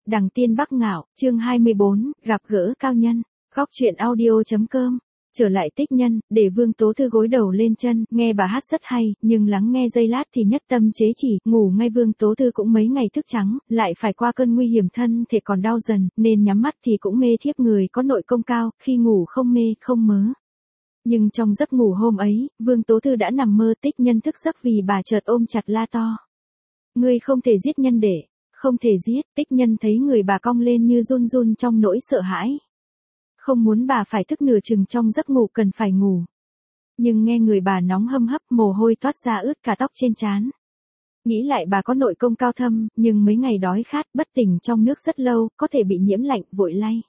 Đằng Tiên Bắc Ngạo, chương 24, gặp gỡ cao nhân. Góc truyện audio.com. Trở lại Tích Nhân, để Vương Tố Thư gối đầu lên chân, nghe bà hát rất hay, nhưng lắng nghe giây lát thì nhất tâm chế chỉ, ngủ ngay. Vương Tố Thư cũng mấy ngày thức trắng, lại phải qua cơn nguy hiểm, thân thể còn đau dần, nên nhắm mắt thì cũng mê thiếp. Người có nội công cao, khi ngủ không mê, không mớ. Nhưng trong giấc ngủ hôm ấy, Vương Tố Thư đã nằm mơ. Tích Nhân thức giấc vì bà chợt ôm chặt la to: "Ngươi không thể giết Nhân Đệ, không thể giết." Tích Nhân thấy người bà cong lên như run run trong nỗi sợ hãi. Không muốn bà phải thức nửa chừng trong giấc ngủ cần phải ngủ. Nhưng nghe người bà nóng hâm hấp, mồ hôi toát ra ướt cả tóc trên trán. Nghĩ lại bà có nội công cao thâm, nhưng mấy ngày đói khát, bất tỉnh trong nước rất lâu, có thể bị nhiễm lạnh, vội lay: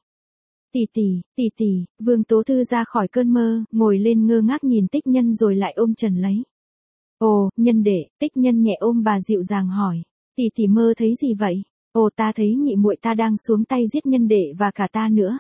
tỷ tỷ." Vương Tố Thư ra khỏi cơn mơ, ngồi lên ngơ ngác nhìn Tích Nhân rồi lại ôm trần lấy. "Ồ, Nhân Đệ." Tích Nhân nhẹ ôm bà dịu dàng hỏi: Tỷ mơ thấy gì vậy?" "Ồ, ta thấy nhị muội ta đang xuống tay giết Nhân Đệ và cả ta nữa.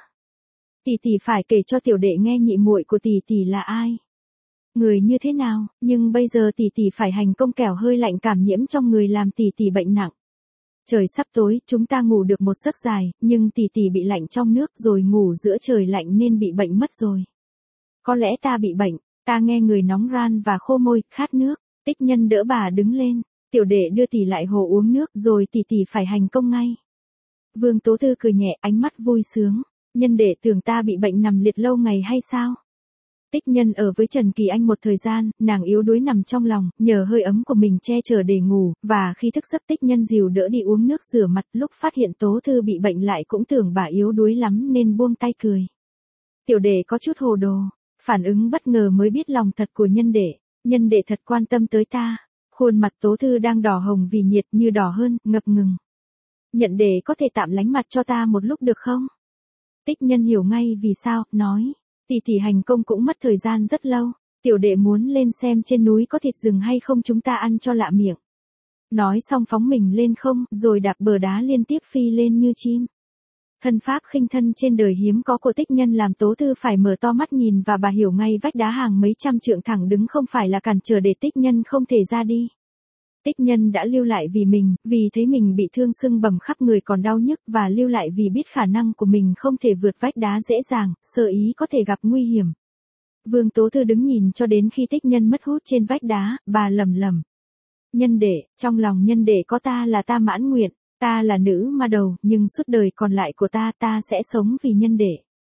Tỷ phải kể cho tiểu đệ nghe nhị muội của tỷ là ai, người như thế nào, nhưng bây giờ tỷ phải hành công kẻo hơi lạnh cảm nhiễm trong người làm tỷ bệnh nặng. Trời sắp tối, chúng ta ngủ được một giấc dài, nhưng tỷ bị lạnh trong nước rồi ngủ giữa trời lạnh nên bị bệnh mất rồi." "Có lẽ ta bị bệnh, ta nghe người nóng ran và khô môi, khát nước." Tích Nhân đỡ bà đứng lên: "Tiểu đệ đưa tỷ lại hồ uống nước, rồi tỷ phải hành công ngay." Vương Tố Thư cười nhẹ, ánh mắt vui sướng: "Nhân Đệ tưởng ta bị bệnh nằm liệt lâu ngày hay sao?" Tích Nhân ở với Trần Kỳ Anh một thời gian, nàng yếu đuối nằm trong lòng, nhờ hơi ấm của mình che chở để ngủ, và khi thức giấc Tích Nhân dìu đỡ đi uống nước rửa mặt. Lúc phát hiện Tố Thư bị bệnh lại cũng tưởng bà yếu đuối lắm nên buông tay cười. Tiểu đệ có chút hồ đồ, phản ứng bất ngờ mới biết lòng thật của Nhân Đệ. Nhân Đệ thật quan tâm tới ta. Khuôn mặt Tố Thư đang đỏ hồng vì nhiệt, như đỏ hơn, ngập ngừng. "Nhận Đệ có thể tạm lánh mặt cho ta một lúc được không?" Tích Nhân hiểu ngay vì sao, nói: Tỷ hành công cũng mất thời gian rất lâu, tiểu đệ muốn lên xem trên núi có thịt rừng hay không, chúng ta ăn cho lạ miệng." Nói xong phóng mình lên không, rồi đạp bờ đá liên tiếp phi lên như chim. Thân pháp khinh thân trên đời hiếm có của Tích Nhân làm Tố Thư phải mở to mắt nhìn, và bà hiểu ngay vách đá hàng mấy trăm trượng thẳng đứng không phải là cản trở để Tích Nhân không thể ra đi. Tích Nhân đã lưu lại vì mình, vì thấy mình bị thương sưng bầm khắp người còn đau nhức, và lưu lại vì biết khả năng của mình không thể vượt vách đá dễ dàng, sợ ý có thể gặp nguy hiểm. Vương Tố Thư đứng nhìn cho đến khi Tích Nhân mất hút trên vách đá, bà lẩm lẩm: "Nhân Đệ, trong lòng Nhân Đệ có ta là ta mãn nguyện, ta là nữ ma đầu, nhưng suốt đời còn lại của ta sẽ sống vì Nhân Đệ."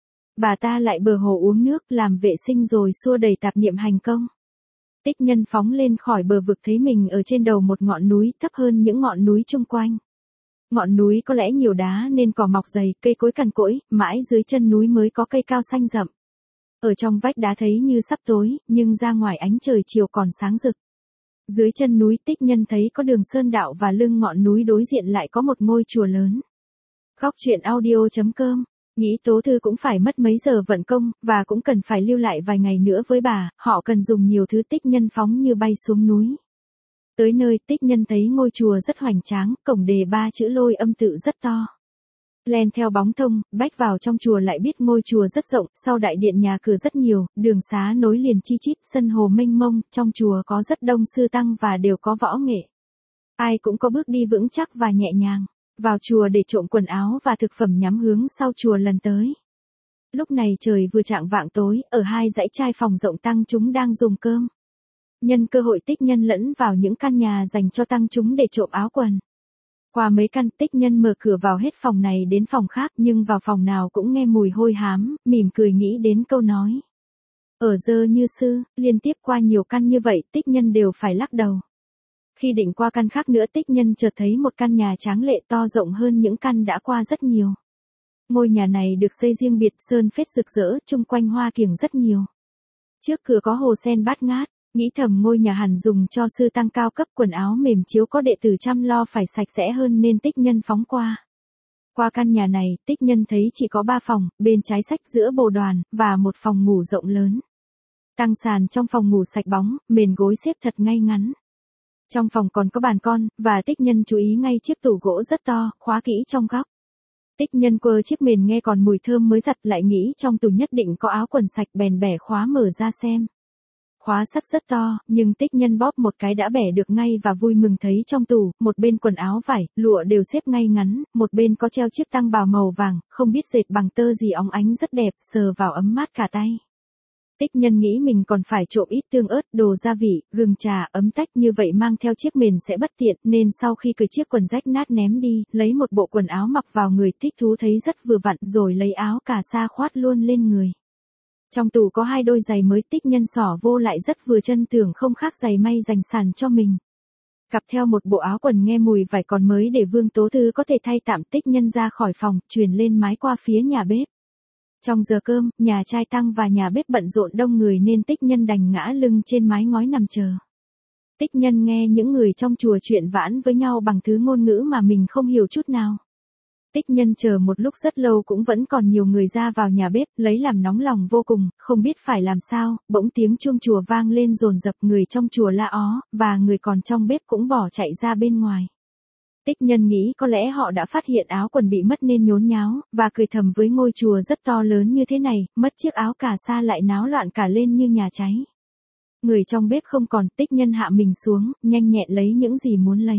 Bà ta lại bờ hồ uống nước, làm vệ sinh rồi xua đầy tạp niệm hành công. Tích Nhân phóng lên khỏi bờ vực, thấy mình ở trên đầu một ngọn núi thấp hơn những ngọn núi chung quanh. Ngọn núi có lẽ nhiều đá nên cỏ mọc dày, cây cối cằn cỗi, mãi dưới chân núi mới có cây cao xanh rậm. Ở trong vách đá thấy như sắp tối, nhưng ra ngoài ánh trời chiều còn sáng rực. Dưới chân núi Tích Nhân thấy có đường sơn đạo, và lưng ngọn núi đối diện lại có một ngôi chùa lớn. Góc truyện audio.com. Nghĩ Tố Thư cũng phải mất mấy giờ vận công, và cũng cần phải lưu lại vài ngày nữa với bà, họ cần dùng nhiều thứ. Tích Nhân phóng như bay xuống núi. Tới nơi, Tích Nhân thấy ngôi chùa rất hoành tráng, cổng đề 3 chữ Lôi Âm Tự rất to. Len theo bóng thông, bách vào trong chùa lại biết ngôi chùa rất rộng, sau đại điện nhà cửa rất nhiều, đường xá nối liền chi chít, sân hồ mênh mông, trong chùa có rất đông sư tăng và đều có võ nghệ. Ai cũng có bước đi vững chắc và nhẹ nhàng. Vào chùa để trộm quần áo và thực phẩm nhắm hướng sau chùa lần tới. Lúc này trời vừa chạng vạng tối, ở hai dãy trai phòng rộng tăng chúng đang dùng cơm. Nhân cơ hội Tích Nhân lẫn vào những căn nhà dành cho tăng chúng để trộm áo quần. Qua mấy căn, Tích Nhân mở cửa vào hết phòng này đến phòng khác, nhưng vào phòng nào cũng nghe mùi hôi hám, mỉm cười nghĩ đến câu nói: "Ở dơ như sư." Liên tiếp qua nhiều căn như vậy, Tích Nhân đều phải lắc đầu. Khi định qua căn khác nữa, Tích Nhân chợt thấy một căn nhà tráng lệ, to rộng hơn những căn đã qua rất nhiều. Ngôi nhà này được xây riêng biệt, sơn phết rực rỡ, chung quanh hoa kiểng rất nhiều. Trước cửa có hồ sen bát ngát, nghĩ thầm ngôi nhà hẳn dùng cho sư tăng cao cấp, quần áo mềm chiếu, có đệ tử chăm lo phải sạch sẽ hơn nên Tích Nhân phóng qua. Qua căn nhà này, Tích Nhân thấy chỉ có 3 phòng, bên trái sách, giữa bồ đoàn, và một phòng ngủ rộng lớn. Tăng sàn trong phòng ngủ sạch bóng, mền gối xếp thật ngay ngắn. Trong phòng còn có bàn con, và Tích Nhân chú ý ngay chiếc tủ gỗ rất to, khóa kỹ trong góc. Tích Nhân quơ chiếc mền nghe còn mùi thơm mới giặt, lại nghĩ trong tủ nhất định có áo quần sạch, bèn bẻ khóa mở ra xem. Khóa sắt rất to, nhưng Tích Nhân bóp một cái đã bẻ được ngay và vui mừng thấy trong tủ, một bên quần áo vải, lụa đều xếp ngay ngắn, một bên có treo chiếc tang bào màu vàng, không biết dệt bằng tơ gì óng ánh rất đẹp, sờ vào ấm mát cả tay. Tích Nhân nghĩ mình còn phải trộm ít tương ớt, đồ gia vị, gừng trà, ấm tách như vậy mang theo chiếc mền sẽ bất tiện, nên sau khi cởi chiếc quần rách nát ném đi, lấy một bộ quần áo mặc vào người, thích thú thấy rất vừa vặn, rồi lấy áo cà sa khoát luôn lên người. Trong tủ có 2 đôi giày mới, Tích Nhân xỏ vô lại rất vừa chân, tưởng không khác giày may dành sàn cho mình. Cặp theo một bộ áo quần nghe mùi vải còn mới để Vương Tố Thư có thể thay tạm, Tích Nhân ra khỏi phòng, truyền lên mái qua phía nhà bếp. Trong giờ cơm, nhà trai Tăng và nhà bếp bận rộn đông người nên Tích Nhân đành ngã lưng trên mái ngói nằm chờ. Tích Nhân nghe những người trong chùa chuyện vãn với nhau bằng thứ ngôn ngữ mà mình không hiểu chút nào. Tích Nhân chờ một lúc rất lâu cũng vẫn còn nhiều người ra vào nhà bếp, lấy làm nóng lòng vô cùng, không biết phải làm sao, bỗng tiếng chuông chùa vang lên dồn dập, người trong chùa la ó, và người còn trong bếp cũng bỏ chạy ra bên ngoài. Tích Nhân nghĩ có lẽ họ đã phát hiện áo quần bị mất nên nhốn nháo, và cười thầm với ngôi chùa rất to lớn như thế này, mất chiếc áo cà sa lại náo loạn cả lên như nhà cháy. Người trong bếp không còn, Tích Nhân hạ mình xuống, nhanh nhẹn lấy những gì muốn lấy.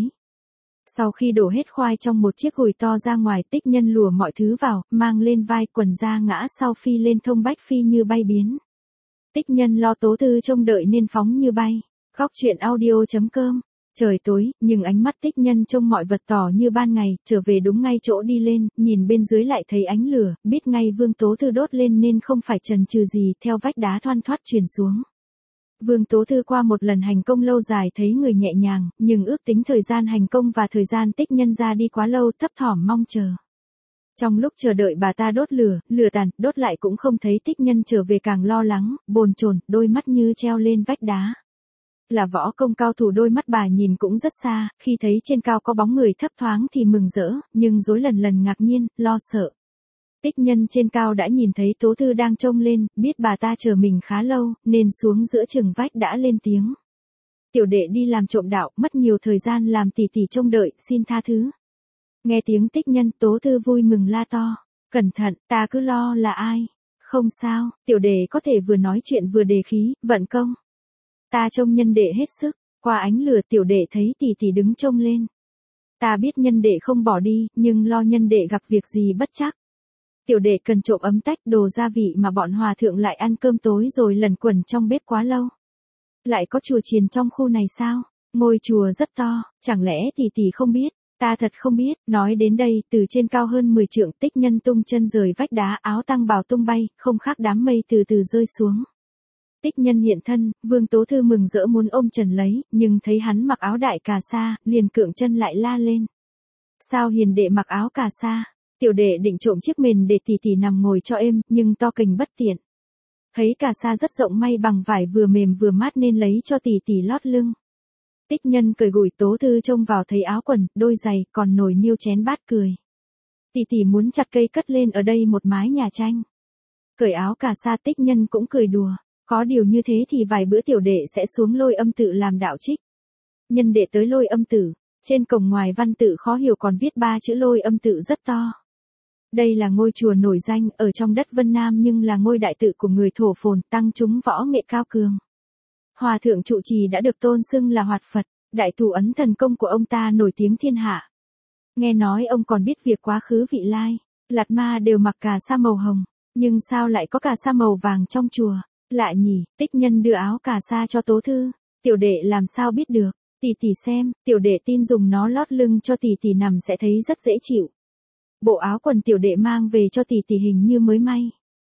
Sau khi đổ hết khoai trong một chiếc gùi to ra ngoài, Tích Nhân lùa mọi thứ vào, mang lên vai, quần ra ngã sau phi lên thông bách phi như bay biến. Tích Nhân lo Tố Thư trông đợi nên phóng như bay. Góc truyện audio.com. Trời tối, nhưng ánh mắt Tích Nhân trông mọi vật tỏ như ban ngày, trở về đúng ngay chỗ đi lên, nhìn bên dưới lại thấy ánh lửa, biết ngay Vương Tố Thư đốt lên nên không phải chần chừ gì, theo vách đá thoăn thoắt truyền xuống. Vương Tố Thư qua một lần hành công lâu dài thấy người nhẹ nhàng, nhưng ước tính thời gian hành công và thời gian Tích Nhân ra đi quá lâu, thấp thỏm mong chờ. Trong lúc chờ đợi bà ta đốt lửa, lửa tàn, đốt lại cũng không thấy Tích Nhân trở về, càng lo lắng, bồn chồn, đôi mắt như treo lên vách đá. Là võ công cao thủ, đôi mắt bà nhìn cũng rất xa, khi thấy trên cao có bóng người thấp thoáng thì mừng rỡ, nhưng rối lần lần ngạc nhiên, lo sợ. Tích Nhân trên cao đã nhìn thấy Tố Thư đang trông lên, biết bà ta chờ mình khá lâu, nên xuống giữa chừng vách đã lên tiếng. Tiểu đệ đi làm trộm đạo, mất nhiều thời gian làm tỷ tỷ trông đợi, xin tha thứ. Nghe tiếng Tích Nhân, Tố Thư vui mừng la to. Cẩn thận, ta cứ lo là ai. Không sao, tiểu đệ có thể vừa nói chuyện vừa đề khí, vận công. Ta trông nhân đệ hết sức, qua ánh lửa tiểu đệ thấy tỷ tỷ đứng trông lên. Ta biết nhân đệ không bỏ đi, nhưng lo nhân đệ gặp việc gì bất trắc. Tiểu đệ cần trộm ấm tách, đồ gia vị mà bọn hòa thượng lại ăn cơm tối rồi lẩn quẩn trong bếp quá lâu. Lại có chùa chiền trong khu này sao? Ngôi chùa rất to, chẳng lẽ tỷ tỷ không biết? Ta thật không biết. Nói đến đây, từ trên cao hơn 10 trượng, Tích Nhân tung chân rời vách đá, áo tăng bào tung bay, không khác đám mây từ từ rơi xuống. Tích Nhân hiện thân, Vương Tố Thư mừng rỡ muốn ôm Trần lấy, nhưng thấy hắn mặc áo đại cà sa, liền cưỡng chân lại la lên. Sao hiền đệ mặc áo cà sa? Tiểu đệ định trộm chiếc mền để tỷ tỷ nằm ngồi cho êm, nhưng to kình bất tiện. Thấy cà sa rất rộng, may bằng vải vừa mềm vừa mát nên lấy cho tỷ tỷ lót lưng. Tích Nhân cởi gùi, Tố Thư trông vào thấy áo quần, đôi giày, còn nồi niêu chén bát, cười. Tỷ tỷ muốn chặt cây cất lên ở đây một mái nhà tranh. Cởi áo cà sa, Tích Nhân cũng cười đùa. Có điều như thế thì vài bữa tiểu đệ sẽ xuống Lôi Âm Tự làm đạo trích. Nhân đệ tới Lôi Âm Tự, trên cổng ngoài văn tự khó hiểu còn viết 3 chữ Lôi Âm Tự rất to. Đây là ngôi chùa nổi danh ở trong đất Vân Nam nhưng là ngôi đại tự của người thổ phồn, tăng chúng võ nghệ cao cường. Hòa thượng trụ trì đã được tôn xưng là Hoạt Phật, đại thủ ấn thần công của ông ta nổi tiếng thiên hạ. Nghe nói ông còn biết việc quá khứ vị lai, Lạt Ma đều mặc cà sa màu hồng, nhưng sao lại có cà sa màu vàng trong chùa? Lạ nhỉ. Tích Nhân đưa áo cà sa cho Tố Thư. Tiểu đệ làm sao biết được? Tỷ tỷ xem, tiểu đệ tin dùng nó lót lưng cho tỷ tỷ nằm sẽ thấy rất dễ chịu. Bộ áo quần tiểu đệ mang về cho tỷ tỷ hình như mới may.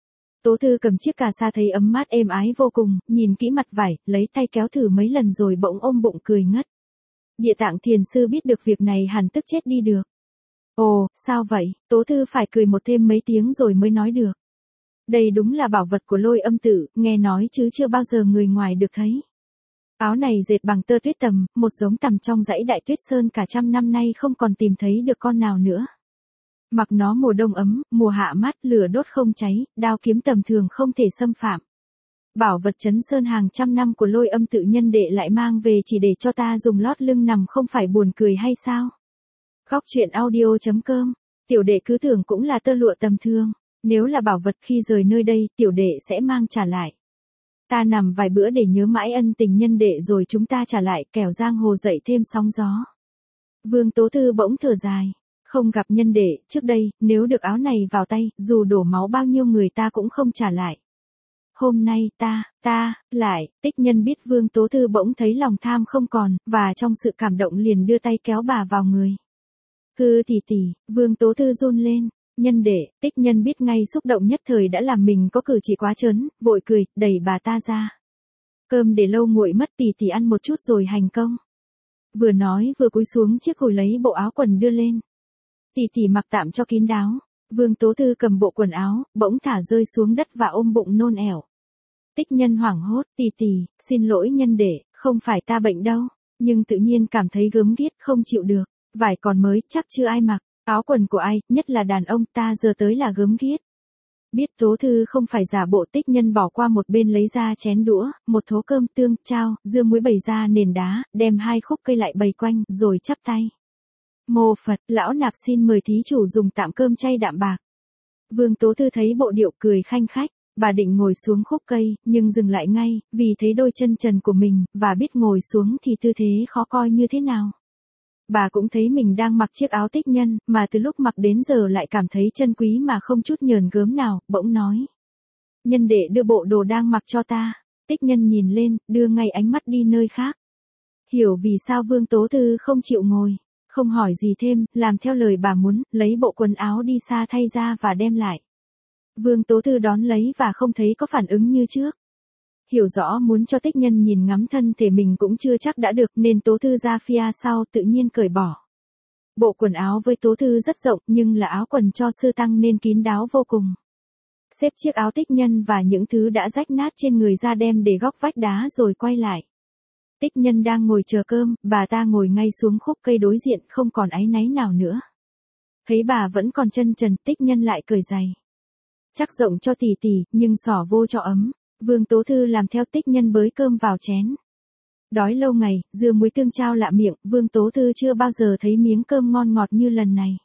Tố Thư cầm chiếc cà sa thấy ấm mát êm ái vô cùng, nhìn kỹ mặt vải, lấy tay kéo thử mấy lần rồi bỗng ôm bụng cười ngất. Địa Tạng Thiền Sư biết được việc này hẳn tức chết đi được. Ồ, sao vậy? Tố Thư phải cười một thêm mấy tiếng rồi mới nói được. Đây đúng là bảo vật của Lôi Âm Tự, nghe nói chứ chưa bao giờ người ngoài được thấy. Áo này dệt bằng tơ tuyết tầm, một giống tằm trong dãy Đại Tuyết Sơn, cả trăm năm nay không còn tìm thấy được con nào nữa. Mặc nó mùa đông ấm, mùa hạ mát, lửa đốt không cháy, đao kiếm tầm thường không thể xâm phạm. Bảo vật trấn sơn hàng trăm năm của Lôi Âm Tự nhân đệ lại mang về chỉ để cho ta dùng lót lưng nằm, không phải buồn cười hay sao? Góc truyện audio.com. Tiểu đệ cứ tưởng cũng là tơ lụa tầm thường. Nếu là bảo vật khi rời nơi đây, tiểu đệ sẽ mang trả lại. Ta nằm vài bữa để nhớ mãi ân tình nhân đệ rồi chúng ta trả lại kẻo giang hồ dậy thêm sóng gió. Vương Tố Thư bỗng thở dài. Không gặp nhân đệ, trước đây, nếu được áo này vào tay, dù đổ máu bao nhiêu người ta cũng không trả lại. Hôm nay lại, Tích Nhân biết Vương Tố Thư bỗng thấy lòng tham không còn, và trong sự cảm động liền đưa tay kéo bà vào người. Tỷ, Vương Tố Thư run lên. Nhân đệ, Tích Nhân biết ngay xúc động nhất thời đã làm mình có cử chỉ quá trớn, vội cười, đẩy bà ta ra. Cơm để lâu nguội mất, tỷ ăn một chút rồi hành công. Vừa nói vừa cúi xuống chiếc gùi lấy bộ áo quần đưa lên. Tỷ mặc tạm cho kín đáo. Vương Tố Thư cầm bộ quần áo, bỗng thả rơi xuống đất và ôm bụng nôn ẻo. Tích Nhân hoảng hốt, tỷ, xin lỗi nhân đệ, không phải ta bệnh đâu, nhưng tự nhiên cảm thấy gớm ghiếc không chịu được, vải còn mới, chắc chưa ai mặc, áo quần của ai, nhất là đàn ông ta giờ tới là gớm ghiếc. Biết Tố Thư không phải giả bộ, Tích Nhân bỏ qua một bên lấy ra chén đũa, một thố cơm tương, chao, dưa muối bày ra nền đá, đem 2 khúc cây lại bày quanh, rồi chắp tay. Mô Phật, lão nạp xin mời thí chủ dùng tạm cơm chay đạm bạc. Vương Tố Thư thấy bộ điệu cười khanh khách, bà định ngồi xuống khúc cây, nhưng dừng lại ngay, vì thấy đôi chân trần của mình, và biết ngồi xuống thì tư thế khó coi như thế nào. Bà cũng thấy mình đang mặc chiếc áo Tích Nhân, mà từ lúc mặc đến giờ lại cảm thấy chân quý mà không chút nhờn gớm nào, bỗng nói. Nhân đệ đưa bộ đồ đang mặc cho ta. Tích Nhân nhìn lên, đưa ngay ánh mắt đi nơi khác. Hiểu vì sao Vương Tố Thư không chịu ngồi. Không hỏi gì thêm, làm theo lời bà muốn, lấy bộ quần áo đi xa thay ra và đem lại. Vương Tố Thư đón lấy và không thấy có phản ứng như trước. Hiểu rõ muốn cho Tích Nhân nhìn ngắm thân thể mình cũng chưa chắc đã được nên Tố Thư ra phía sau tự nhiên cởi bỏ. Bộ quần áo với Tố Thư rất rộng nhưng là áo quần cho sư tăng nên kín đáo vô cùng. Xếp chiếc áo Tích Nhân và những thứ đã rách nát trên người ra đem để góc vách đá rồi quay lại. Tích Nhân đang ngồi chờ cơm, bà ta ngồi ngay xuống khúc cây đối diện không còn áy náy nào nữa. Thấy bà vẫn còn chân trần, Tích Nhân lại cởi giày. Chắc rộng cho tỷ, nhưng xỏ vô cho ấm. Vương Tố Thư làm theo Tích Nhân bới cơm vào chén. Đói lâu ngày, dưa muối tương trao lạ miệng, Vương Tố Thư chưa bao giờ thấy miếng cơm ngon ngọt như lần này.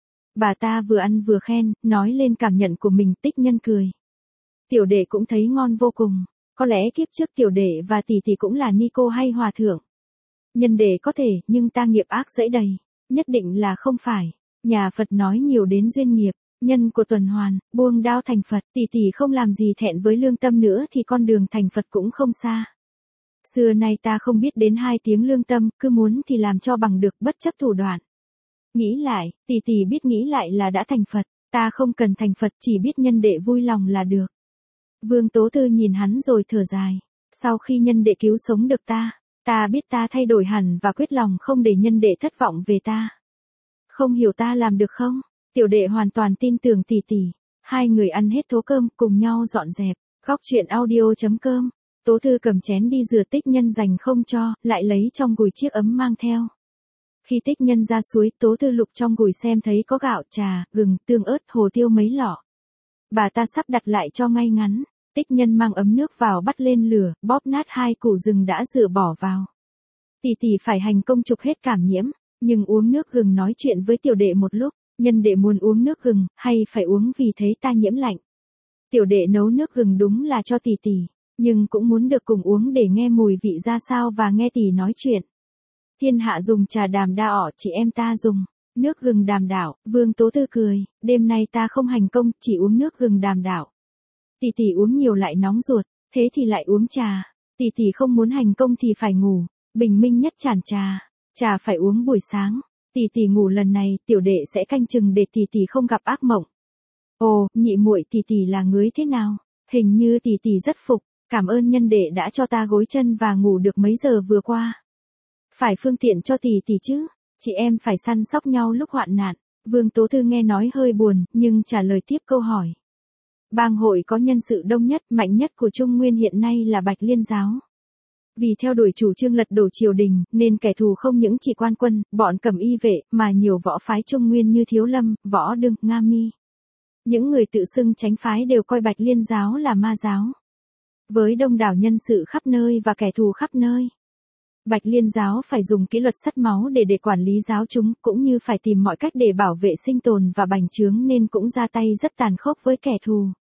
Bà ta vừa ăn vừa khen, nói lên cảm nhận của mình. Tích Nhân cười. Tiểu đệ cũng thấy ngon vô cùng. Có lẽ kiếp trước tiểu đệ và tỷ cũng là ni cô hay hòa thượng. Nhân đệ có thể, nhưng ta nghiệp ác dẫy đầy. Nhất định là không phải. Nhà Phật nói nhiều đến duyên nghiệp, nhân của tuần hoàn, buông đao thành Phật. Tỷ không làm gì thẹn với lương tâm nữa thì con đường thành Phật cũng không xa. Xưa nay ta không biết đến 2 tiếng lương tâm, cứ muốn thì làm cho bằng được bất chấp thủ đoạn. Nghĩ lại, tỷ biết nghĩ lại là đã thành Phật. Ta không cần thành Phật, chỉ biết nhân đệ vui lòng là được. Vương Tố Thư nhìn hắn rồi thở dài. Sau khi nhân đệ cứu sống được ta biết ta thay đổi hẳn và quyết lòng không để nhân đệ thất vọng về ta. Không hiểu ta làm được không? Tiểu đệ hoàn toàn tin tưởng tỷ. Hai người ăn hết thố cơm cùng nhau dọn dẹp. Góc truyện audio.com. Tố Thư cầm chén đi rửa, Tích Nhân dành không cho, lại lấy trong gùi chiếc ấm mang theo. Khi Tích Nhân ra suối, Tố Thư lục trong gùi xem thấy có gạo, trà, gừng, tương ớt, hồ tiêu mấy lọ. Bà ta sắp đặt lại cho ngay ngắn. Tích Nhân mang ấm nước vào bắt lên lửa, bóp nát 2 củ rừng đã rửa bỏ vào. Tỷ phải hành công trục hết cảm nhiễm, nhưng uống nước gừng nói chuyện với tiểu đệ một lúc, nhân đệ muốn uống nước gừng, hay phải uống vì thấy ta nhiễm lạnh. Tiểu đệ nấu nước gừng đúng là cho tỷ, nhưng cũng muốn được cùng uống để nghe mùi vị ra sao và nghe tỷ nói chuyện. Thiên hạ dùng trà đàm đa ỏ, chị em ta dùng nước gừng đàm đảo. Vương Tố Thư cười, đêm nay ta không hành công, chỉ uống nước gừng đàm đảo. Tỷ uống nhiều lại nóng ruột, thế thì lại uống trà. Tỷ không muốn hành công thì phải ngủ, bình minh nhất chản trà phải uống buổi sáng. Tỷ ngủ lần này, tiểu đệ sẽ canh chừng để tỷ không gặp ác mộng. Ồ, nhị muội tỷ là người thế nào? Hình như tỷ rất phục, cảm ơn nhân đệ đã cho ta gối chân và ngủ được mấy giờ vừa qua. Phải phương tiện cho tỷ chứ, chị em phải săn sóc nhau lúc hoạn nạn. Vương Tố Thư nghe nói hơi buồn, nhưng trả lời tiếp câu hỏi. Bang hội có nhân sự đông nhất, mạnh nhất của Trung Nguyên hiện nay là Bạch Liên giáo. Vì theo đuổi chủ trương lật đổ triều đình, nên kẻ thù không những chỉ quan quân, bọn cẩm y vệ, mà nhiều võ phái Trung Nguyên như Thiếu Lâm, Võ Đương, Nga Mi. Những người tự xưng chánh phái đều coi Bạch Liên giáo là ma giáo. Với đông đảo nhân sự khắp nơi và kẻ thù khắp nơi, Bạch Liên giáo phải dùng kỷ luật sắt máu để quản lý giáo chúng, cũng như phải tìm mọi cách để bảo vệ sinh tồn và bành trướng nên cũng ra tay rất tàn khốc với kẻ thù.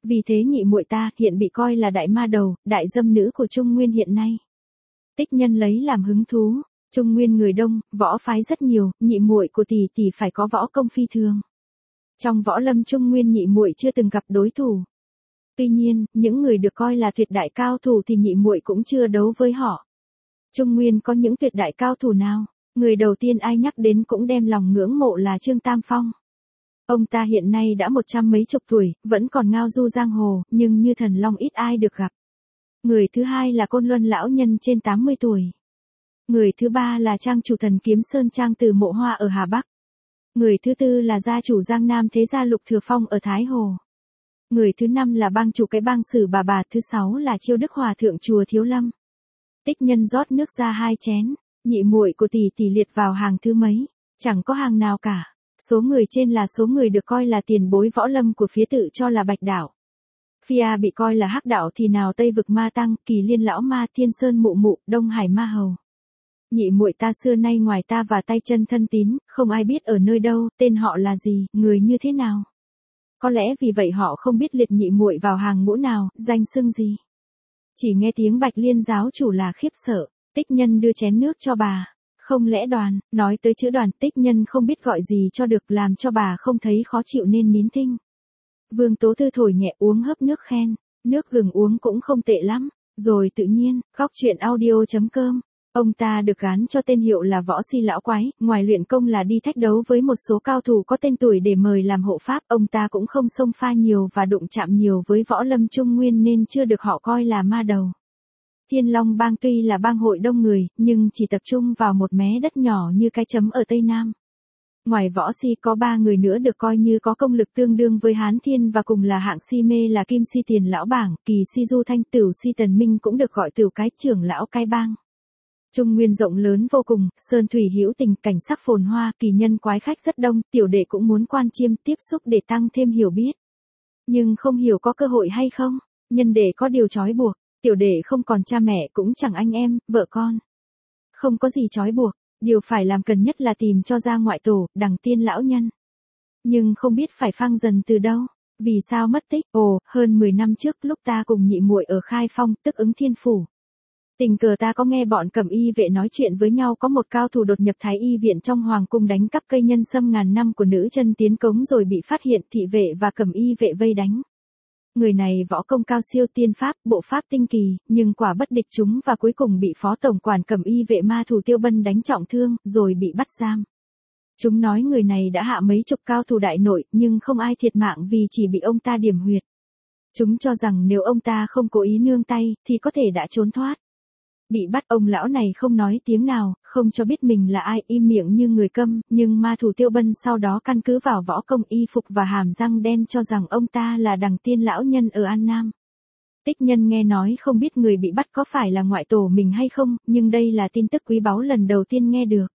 Vì thế nhị muội ta hiện bị coi là đại ma đầu, đại dâm nữ của Trung Nguyên hiện nay. Tích Nhân lấy làm hứng thú, Trung Nguyên người đông, võ phái rất nhiều, nhị muội của tỷ tỷ phải có võ công phi thường. Trong võ lâm Trung Nguyên nhị muội chưa từng gặp đối thủ. Tuy nhiên, những người được coi là tuyệt đại cao thủ thì nhị muội cũng chưa đấu với họ. Trung Nguyên có những tuyệt đại cao thủ nào? Người đầu tiên ai nhắc đến cũng đem lòng ngưỡng mộ là Trương Tam Phong. Ông ta hiện nay đã 100 mấy chục tuổi, vẫn còn ngao du giang hồ, nhưng như thần long ít ai được gặp. Người thứ hai là Côn Luân lão nhân trên 80 tuổi. Người thứ ba là trang chủ Thần Kiếm Sơn trang Từ Mộ Hoa ở Hà Bắc. Người thứ tư là gia chủ Giang Nam Thế Gia Lục Thừa Phong ở Thái Hồ. Người thứ năm là bang chủ cái bang Sử Bà. Thứ sáu là Chiêu Đức Hòa thượng chùa Thiếu Lâm. Tích Nhân rót nước ra 2 chén, nhị muội của tỷ tỷ liệt vào hàng thứ mấy, chẳng có hàng nào cả. Số người trên là số người được coi là tiền bối võ lâm của phía tự cho là Bạch Đạo. Phia bị coi là Hắc Đạo thì nào Tây Vực Ma Tăng, Kỳ Liên Lão Ma, Thiên Sơn Mụ Mụ, Đông Hải Ma Hầu. Nhị muội ta xưa nay ngoài ta và tay chân thân tín, không ai biết ở nơi đâu, tên họ là gì, người như thế nào. Có lẽ vì vậy họ không biết liệt nhị muội vào hàng ngũ nào, danh xưng gì. Chỉ nghe tiếng Bạch Liên giáo chủ là khiếp sợ, Tích Nhân đưa chén nước cho bà. Không lẽ Đoàn, nói tới chữ Đoàn, Tích Nhân không biết gọi gì cho được, làm cho bà không thấy khó chịu nên nín thinh. Vương Tố Thư thổi nhẹ uống hớp nước khen, nước gừng uống cũng không tệ lắm. Rồi tự nhiên, góc chuyện audio.com. Ông ta được gán cho tên hiệu là Võ Si Lão Quái, ngoài luyện công là đi thách đấu với một số cao thủ có tên tuổi để mời làm hộ pháp, ông ta cũng không xông pha nhiều và đụng chạm nhiều với võ lâm Trung Nguyên nên chưa được họ coi là ma đầu. Thiên Long bang tuy là bang hội đông người, nhưng chỉ tập trung vào một mé đất nhỏ như cái chấm ở Tây Nam. Ngoài Võ Si có 3 người nữa được coi như có công lực tương đương với Hán Thiên và cùng là hạng si mê là Kim Si Tiền Lão Bảng, Kỳ Si Du Thanh, Tửu Si Tần Minh cũng được gọi Tửu cái trưởng lão cái bang. Trung Nguyên rộng lớn vô cùng, sơn thủy hữu tình, cảnh sắc phồn hoa, kỳ nhân quái khách rất đông, tiểu đệ cũng muốn quan chiêm tiếp xúc để tăng thêm hiểu biết. Nhưng không hiểu có cơ hội hay không, nhân đệ có điều trói buộc, tiểu đệ không còn cha mẹ cũng chẳng anh em, vợ con. Không có gì trói buộc, điều phải làm cần nhất là tìm cho ra ngoại tổ, Đằng Tiên lão nhân. Nhưng không biết phải phang dần từ đâu, vì sao mất tích, hơn 10 năm trước lúc ta cùng nhị muội ở Khai Phong, tức Ứng Thiên Phủ. Tình cờ ta có nghe bọn Cẩm Y vệ nói chuyện với nhau, có một cao thủ đột nhập Thái Y viện trong hoàng cung đánh cắp cây nhân sâm ngàn năm của nữ chân tiến cống rồi bị phát hiện, thị vệ và Cẩm Y vệ vây đánh. Người này võ công cao siêu, tiên pháp, bộ pháp tinh kỳ, nhưng quả bất địch chúng và cuối cùng bị phó tổng quản Cẩm Y vệ ma thủ Tiêu Bân đánh trọng thương, rồi bị bắt giam. Chúng nói người này đã hạ mấy chục cao thủ đại nội, nhưng không ai thiệt mạng vì chỉ bị ông ta điểm huyệt. Chúng cho rằng nếu ông ta không cố ý nương tay, thì có thể đã trốn thoát. Bị bắt, ông lão này không nói tiếng nào, không cho biết mình là ai, im miệng như người câm, nhưng ma thủ Tiêu Bân sau đó căn cứ vào võ công, y phục và hàm răng đen cho rằng ông ta là Đằng Tiên lão nhân ở An Nam. Tích Nhân nghe nói không biết người bị bắt có phải là ngoại tổ mình hay không, nhưng đây là tin tức quý báu lần đầu tiên nghe được.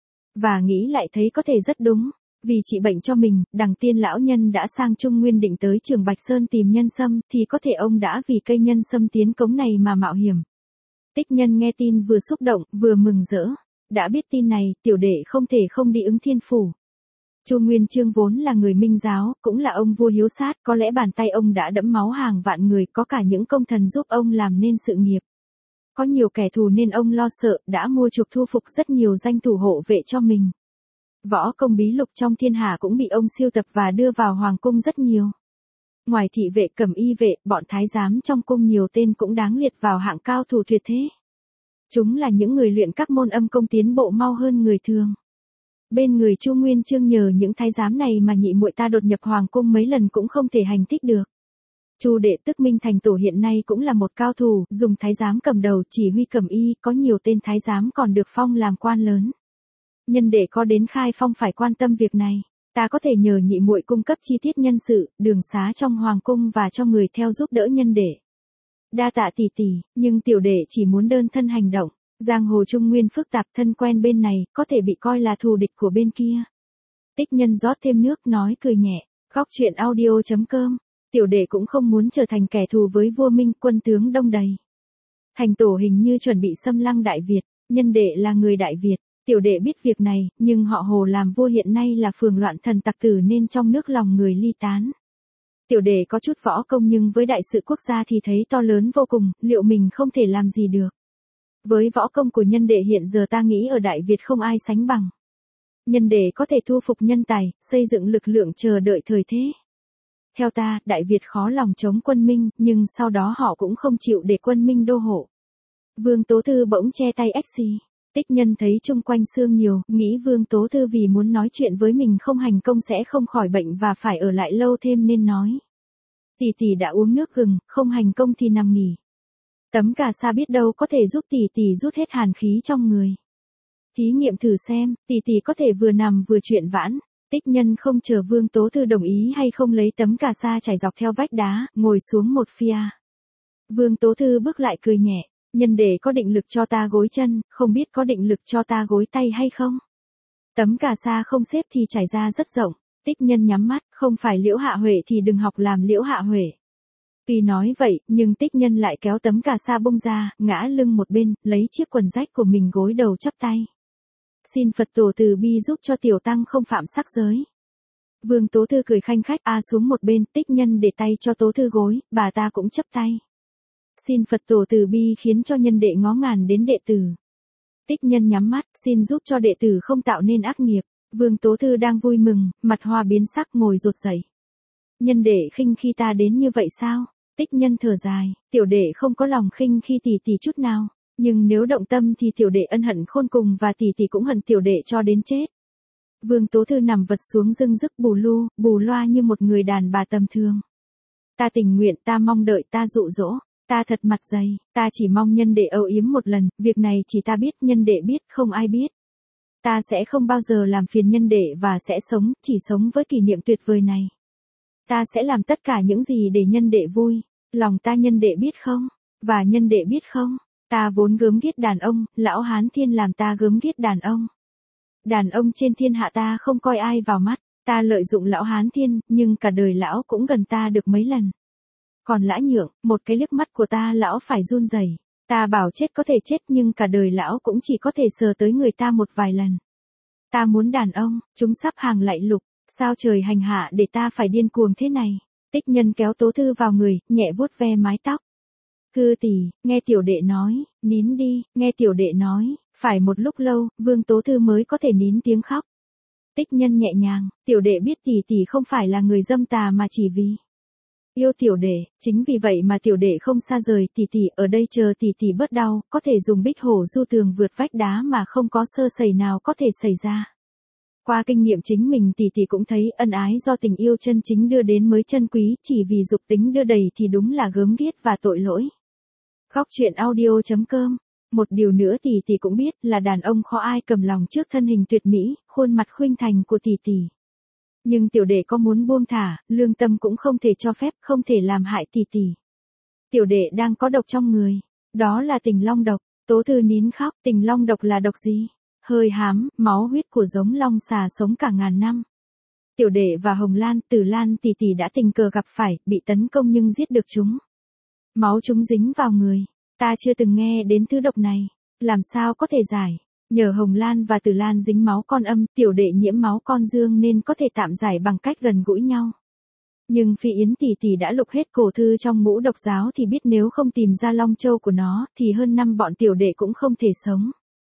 Và nghĩ lại thấy có thể rất đúng, vì trị bệnh cho mình, Đằng Tiên lão nhân đã sang Trung Nguyên định tới Trường Bạch Sơn tìm nhân sâm, thì có thể ông đã vì cây nhân sâm tiến cống này mà mạo hiểm. Tích Nhân nghe tin vừa xúc động, vừa mừng rỡ. Đã biết tin này, tiểu đệ không thể không đi Ứng Thiên Phủ. Chu Nguyên Chương vốn là người Minh giáo, cũng là ông vua hiếu sát, có lẽ bàn tay ông đã đẫm máu hàng vạn người, có cả những công thần giúp ông làm nên sự nghiệp. Có nhiều kẻ thù nên ông lo sợ, đã mua chuộc thu phục rất nhiều danh thủ hộ vệ cho mình. Võ công bí lục trong thiên hạ cũng bị ông siêu tập và đưa vào hoàng cung rất nhiều. Ngoài thị vệ, Cẩm Y vệ, bọn thái giám trong cung nhiều tên cũng đáng liệt vào hạng cao thủ tuyệt thế. Chúng là những người luyện các môn âm công tiến bộ mau hơn người thường. Bên người Chu Nguyên Chương nhờ những thái giám này mà nhị muội ta đột nhập hoàng cung mấy lần cũng không thể hành thích được. Chu đệ tức Minh Thành Tổ hiện nay cũng là một cao thủ, dùng thái giám cầm đầu chỉ huy Cẩm Y, có nhiều tên thái giám còn được phong làm quan lớn. Nhân đệ có đến Khai Phong phải quan tâm việc này. Ta có thể nhờ nhị muội cung cấp chi tiết nhân sự, đường xá trong hoàng cung và cho người theo giúp đỡ nhân đệ. Đa tạ tỷ tỷ, nhưng tiểu đệ chỉ muốn đơn thân hành động. Giang hồ Trung Nguyên phức tạp, thân quen bên này, có thể bị coi là thù địch của bên kia. Tích Nhân rót thêm nước nói cười nhẹ, góc chuyện audio.com. Tiểu đệ cũng không muốn trở thành kẻ thù với vua Minh, quân tướng đông đầy. Thành Tổ hình như chuẩn bị xâm lăng Đại Việt, nhân đệ là người Đại Việt. Tiểu đệ biết việc này, nhưng họ Hồ làm vua hiện nay là phường loạn thần tặc tử nên trong nước lòng người ly tán. Tiểu đệ có chút võ công nhưng với đại sự quốc gia thì thấy to lớn vô cùng, liệu mình không thể làm gì được. Với võ công của nhân đệ hiện giờ ta nghĩ ở Đại Việt không ai sánh bằng. Nhân đệ có thể thu phục nhân tài, xây dựng lực lượng chờ đợi thời thế. Theo ta, Đại Việt khó lòng chống quân Minh, nhưng sau đó họ cũng không chịu để quân Minh đô hộ. Vương Tố Thư bỗng che tay ách xì. Tích Nhân thấy chung quanh sương nhiều, nghĩ Vương Tố Thư vì muốn nói chuyện với mình không hành công sẽ không khỏi bệnh và phải ở lại lâu thêm nên nói. Tỷ tỷ đã uống nước gừng, không hành công thì nằm nghỉ. Tấm cà sa biết đâu có thể giúp tỷ tỷ rút hết hàn khí trong người. Thí nghiệm thử xem, tỷ tỷ có thể vừa nằm vừa chuyện vãn. Tích Nhân không chờ Vương Tố Thư đồng ý hay không lấy tấm cà sa trải dọc theo vách đá, ngồi xuống một phía. Vương Tố Thư bước lại cười nhẹ. Nhân đệ có định lực cho ta gối chân, không biết có định lực cho ta gối tay hay không? Tấm cà sa không xếp thì trải ra rất rộng. Tích Nhân nhắm mắt, không phải Liễu Hạ Huệ thì đừng học làm Liễu Hạ Huệ. Tuy nói vậy, nhưng Tích Nhân lại kéo tấm cà sa bung ra, ngã lưng một bên, lấy chiếc quần rách của mình gối đầu chắp tay. Xin Phật tổ từ bi giúp cho tiểu tăng không phạm sắc giới. Vương Tố Thư cười khanh khách xuống một bên, Tích Nhân để tay cho Tố Thư gối, bà ta cũng chấp tay. Xin Phật tổ từ bi khiến cho nhân đệ ngó ngàng đến đệ tử. Tích Nhân nhắm mắt, xin giúp cho đệ tử không tạo nên ác nghiệp. Vương Tố Thư đang vui mừng, mặt hoa biến sắc ngồi rụt dậy. Nhân đệ khinh khi ta đến như vậy sao? Tích Nhân thở dài, tiểu đệ không có lòng khinh khi tỷ tỷ chút nào. Nhưng nếu động tâm thì tiểu đệ ân hận khôn cùng và tỷ tỷ cũng hận tiểu đệ cho đến chết. Vương Tố Thư nằm vật xuống dưng dứt bù loa như một người đàn bà tầm thường. Ta tình nguyện, ta mong đợi, ta dụ dỗ. Ta thật mặt dày, ta chỉ mong nhân đệ âu yếm một lần, việc này chỉ ta biết, nhân đệ biết, không ai biết. Ta sẽ không bao giờ làm phiền nhân đệ và sẽ chỉ sống với kỷ niệm tuyệt vời này. Ta sẽ làm tất cả những gì để nhân đệ vui, lòng ta nhân đệ biết không? Và nhân đệ biết không? Ta vốn gớm ghiếc đàn ông, lão Hán Thiên làm ta gớm ghiếc đàn ông. Đàn ông trên thiên hạ ta không coi ai vào mắt, ta lợi dụng lão Hán Thiên, nhưng cả đời lão cũng gần ta được mấy lần. Còn Lã Nhượng, một cái liếc mắt của ta lão phải run rẩy. Ta bảo chết có thể chết nhưng cả đời lão cũng chỉ có thể sờ tới người ta một vài lần. Ta muốn đàn ông, chúng sắp hàng lại lục, sao trời hành hạ để ta phải điên cuồng thế này. Tích Nhân kéo Tố Thư vào người, nhẹ vuốt ve mái tóc. Thư tỷ, nghe tiểu đệ nói, nín đi, nghe tiểu đệ nói, phải một lúc lâu, Vương Tố Thư mới có thể nín tiếng khóc. Tích Nhân nhẹ nhàng, tiểu đệ biết tỷ tỷ không phải là người dâm tà mà chỉ vì yêu tiểu đệ, chính vì vậy mà tiểu đệ không xa rời tỷ tỷ ở đây chờ tỷ tỷ bớt đau, có thể dùng bích hổ du tường vượt vách đá mà không có sơ sẩy nào có thể xảy ra. Qua kinh nghiệm chính mình tỷ tỷ cũng thấy ân ái do tình yêu chân chính đưa đến mới chân quý, chỉ vì dục tính đưa đầy thì đúng là gớm ghiếc và tội lỗi. Góc truyện audio.com. Một điều nữa tỷ tỷ cũng biết là đàn ông khó ai cầm lòng trước thân hình tuyệt mỹ, khuôn mặt khuynh thành của tỷ tỷ. Nhưng tiểu đệ có muốn buông thả, lương tâm cũng không thể cho phép, không thể làm hại tỷ tỷ. Tiểu đệ đang có độc trong người, đó là tình long độc. Tố Thư nín khóc, tình long độc là độc gì? Hơi hám, máu huyết của giống long xà sống cả ngàn năm. Tiểu đệ và Hồng Lan, Tử Lan tỷ tỷ đã tình cờ gặp phải, bị tấn công nhưng giết được chúng. Máu chúng dính vào người, ta chưa từng nghe đến thứ độc này, làm sao có thể giải? Nhờ Hồng Lan và Tử Lan dính máu con âm, tiểu đệ nhiễm máu con dương nên có thể tạm giải bằng cách gần gũi nhau. Nhưng Phi Yến tỷ tỷ đã lục hết cổ thư trong ngũ độc giáo thì biết nếu không tìm ra long châu của nó thì hơn năm bọn tiểu đệ cũng không thể sống.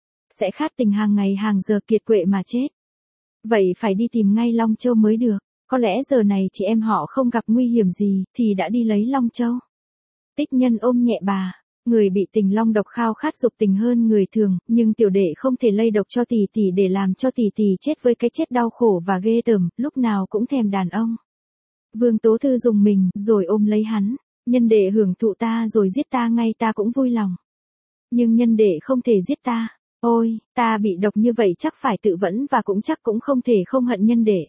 Sẽ khát tình hàng ngày hàng giờ kiệt quệ mà chết. Vậy phải đi tìm ngay long châu mới được, có lẽ giờ này chị em họ không gặp nguy hiểm gì thì đã đi lấy long châu. Tích Nhân ôm nhẹ bà. Người bị tình long độc khao khát dục tình hơn người thường, nhưng tiểu đệ không thể lây độc cho tỷ tỷ để làm cho tỷ tỷ chết với cái chết đau khổ và ghê tởm, lúc nào cũng thèm đàn ông. Vương Tố Thư dùng mình, rồi ôm lấy hắn, nhân đệ hưởng thụ ta rồi giết ta ngay ta cũng vui lòng. Nhưng nhân đệ không thể giết ta, ôi, ta bị độc như vậy chắc phải tự vẫn và cũng chắc cũng không thể không hận nhân đệ.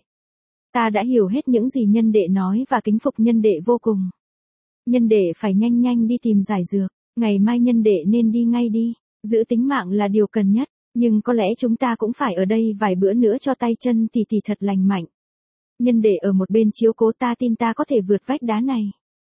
Ta đã hiểu hết những gì nhân đệ nói và kính phục nhân đệ vô cùng. Nhân đệ phải nhanh nhanh đi tìm giải dược. Ngày mai nhân đệ nên đi ngay đi, giữ tính mạng là điều cần nhất, nhưng có lẽ chúng ta cũng phải ở đây vài bữa nữa cho tay chân tỷ tỷ thật lành mạnh. Nhân đệ ở một bên chiếu cố ta tin ta có thể vượt vách đá này.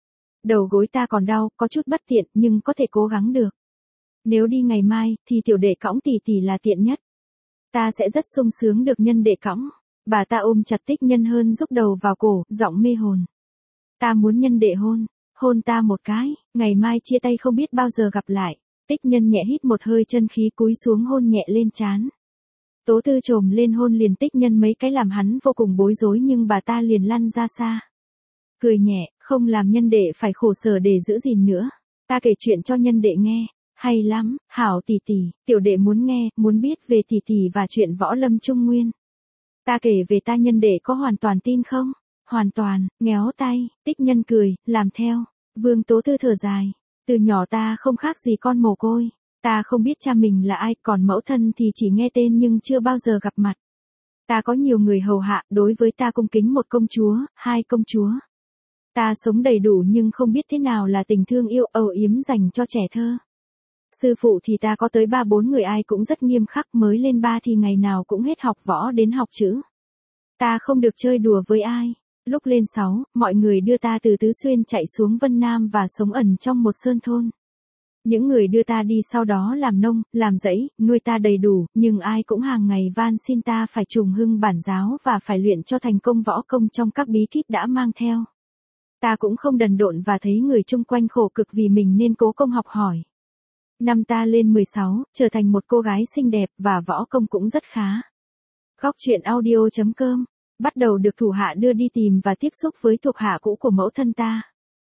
Đầu gối ta còn đau, có chút bất tiện nhưng có thể cố gắng được. Nếu đi ngày mai thì tiểu đệ cõng tỷ tỷ là tiện nhất. Ta sẽ rất sung sướng được nhân đệ cõng. Bà ta ôm chặt Tích Nhân hơn rúc đầu vào cổ, giọng mê hồn. Ta muốn nhân đệ hôn ta một cái, ngày mai chia tay không biết bao giờ gặp lại. Tích Nhân nhẹ hít một hơi chân khí cúi xuống hôn nhẹ lên trán. Tố Tư trồm lên hôn liền Tích Nhân mấy cái làm hắn vô cùng bối rối nhưng bà ta liền lăn ra xa. Cười nhẹ, không làm nhân đệ phải khổ sở để giữ gìn nữa. Ta kể chuyện cho nhân đệ nghe. Hay lắm, hảo tỷ tỷ, tiểu đệ muốn nghe, muốn biết về tỷ tỷ và chuyện võ lâm trung nguyên. Ta kể về ta nhân đệ có hoàn toàn tin không? Hoàn toàn, ngéo tay, Tích Nhân cười, làm theo. Vương Tố Tư thở dài. Từ nhỏ ta không khác gì con mồ côi. Ta không biết cha mình là ai, còn mẫu thân thì chỉ nghe tên nhưng chưa bao giờ gặp mặt. Ta có nhiều người hầu hạ, đối với ta cung kính một công chúa, hai công chúa. Ta sống đầy đủ nhưng không biết thế nào là tình thương yêu âu yếm dành cho trẻ thơ. Sư phụ thì ta có tới 3-4 người ai cũng rất nghiêm khắc, mới lên 3 thì ngày nào cũng hết học võ đến học chữ. Ta không được chơi đùa với ai. Lúc lên 6, mọi người đưa ta từ Tứ Xuyên chạy xuống Vân Nam và sống ẩn trong một sơn thôn. Những người đưa ta đi sau đó làm nông, làm rẫy, nuôi ta đầy đủ, nhưng ai cũng hàng ngày van xin ta phải trùng hưng bản giáo và phải luyện cho thành công võ công trong các bí kíp đã mang theo. Ta cũng không đần độn và thấy người chung quanh khổ cực vì mình nên cố công học hỏi. Năm ta lên 16, trở thành một cô gái xinh đẹp và võ công cũng rất khá. Góc truyện audio.com bắt đầu được thủ hạ đưa đi tìm và tiếp xúc với thuộc hạ cũ của mẫu thân ta.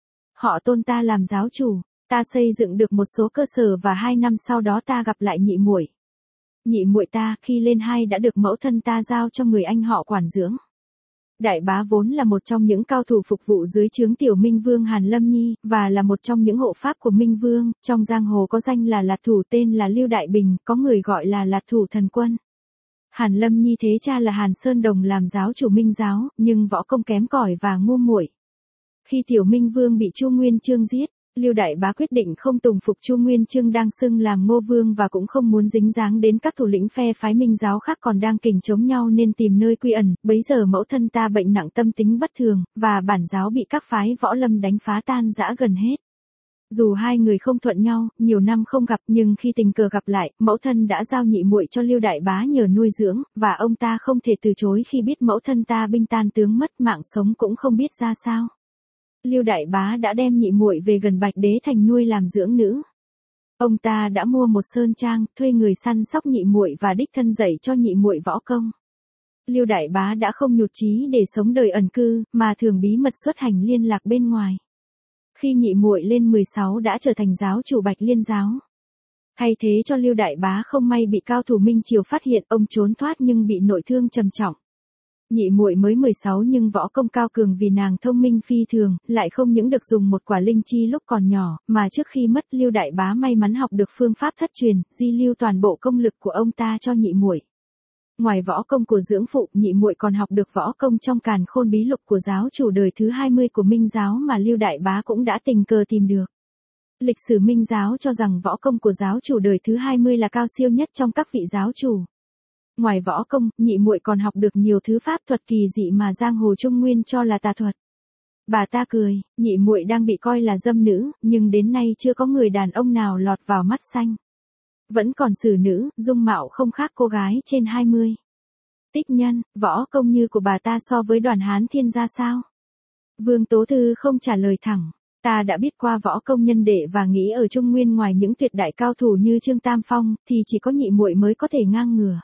Họ tôn ta làm giáo chủ, ta xây dựng được một số cơ sở và 2 năm sau đó ta gặp lại nhị muội. Nhị muội ta khi lên 2 đã được mẫu thân ta giao cho người anh họ quản dưỡng. Đại bá vốn là một trong những cao thủ phục vụ dưới trướng tiểu Minh Vương Hàn Lâm Nhi, và là một trong những hộ pháp của Minh Vương, trong giang hồ có danh là Lạt Thủ tên là Lưu Đại Bình, có người gọi là Lạt Thủ Thần Quân. Hàn Lâm Nhi thế cha là Hàn Sơn Đồng làm giáo chủ Minh giáo, nhưng võ công kém cỏi và ngu muội. Khi tiểu Minh Vương bị Chu Nguyên Chương giết, Lưu Đại Bá quyết định không tùng phục Chu Nguyên Chương đang xưng làm Ngô Vương và cũng không muốn dính dáng đến các thủ lĩnh phe phái Minh giáo khác còn đang kình chống nhau nên tìm nơi quy ẩn. Bấy giờ mẫu thân ta bệnh nặng tâm tính bất thường, và bản giáo bị các phái võ lâm đánh phá tan rã gần hết. Dù hai người không thuận nhau, nhiều năm không gặp nhưng khi tình cờ gặp lại, mẫu thân đã giao nhị muội cho Lưu Đại Bá nhờ nuôi dưỡng, và ông ta không thể từ chối khi biết mẫu thân ta binh tan tướng mất mạng sống cũng không biết ra sao. Lưu Đại Bá đã đem nhị muội về gần Bạch Đế Thành nuôi làm dưỡng nữ. Ông ta đã mua một sơn trang, thuê người săn sóc nhị muội và đích thân dạy cho nhị muội võ công. Lưu Đại Bá đã không nhụt chí để sống đời ẩn cư, mà thường bí mật xuất hành liên lạc bên ngoài. Khi nhị muội lên 16 đã trở thành giáo chủ Bạch Liên giáo. Thay thế cho Lưu Đại Bá không may bị cao thủ Minh Triều phát hiện, ông trốn thoát nhưng bị nội thương trầm trọng. Nhị muội mới 16 nhưng võ công cao cường vì nàng thông minh phi thường, lại không những được dùng một quả linh chi lúc còn nhỏ, mà trước khi mất Lưu Đại Bá may mắn học được phương pháp thất truyền, di lưu toàn bộ công lực của ông ta cho nhị muội. Ngoài võ công của dưỡng phụ, nhị muội còn học được võ công trong Càn Khôn bí lục của giáo chủ đời thứ 20 của Minh giáo mà Lưu Đại Bá cũng đã tình cờ tìm được. Lịch sử Minh giáo cho rằng võ công của giáo chủ đời thứ 20 là cao siêu nhất trong các vị giáo chủ. Ngoài võ công, nhị muội còn học được nhiều thứ pháp thuật kỳ dị mà giang hồ Trung Nguyên cho là tà thuật. Bà ta cười, nhị muội đang bị coi là dâm nữ, nhưng đến nay chưa có người đàn ông nào lọt vào mắt xanh. Vẫn còn xử nữ, dung mạo không khác cô gái trên 20. Tích Nhân, võ công như của bà ta so với Đoàn Hán Thiên ra sao? Vương Tố Thư không trả lời thẳng. Ta đã biết qua võ công nhân đệ và nghĩ ở Trung Nguyên ngoài những tuyệt đại cao thủ như Trương Tam Phong, thì chỉ có nhị muội mới có thể ngang ngửa.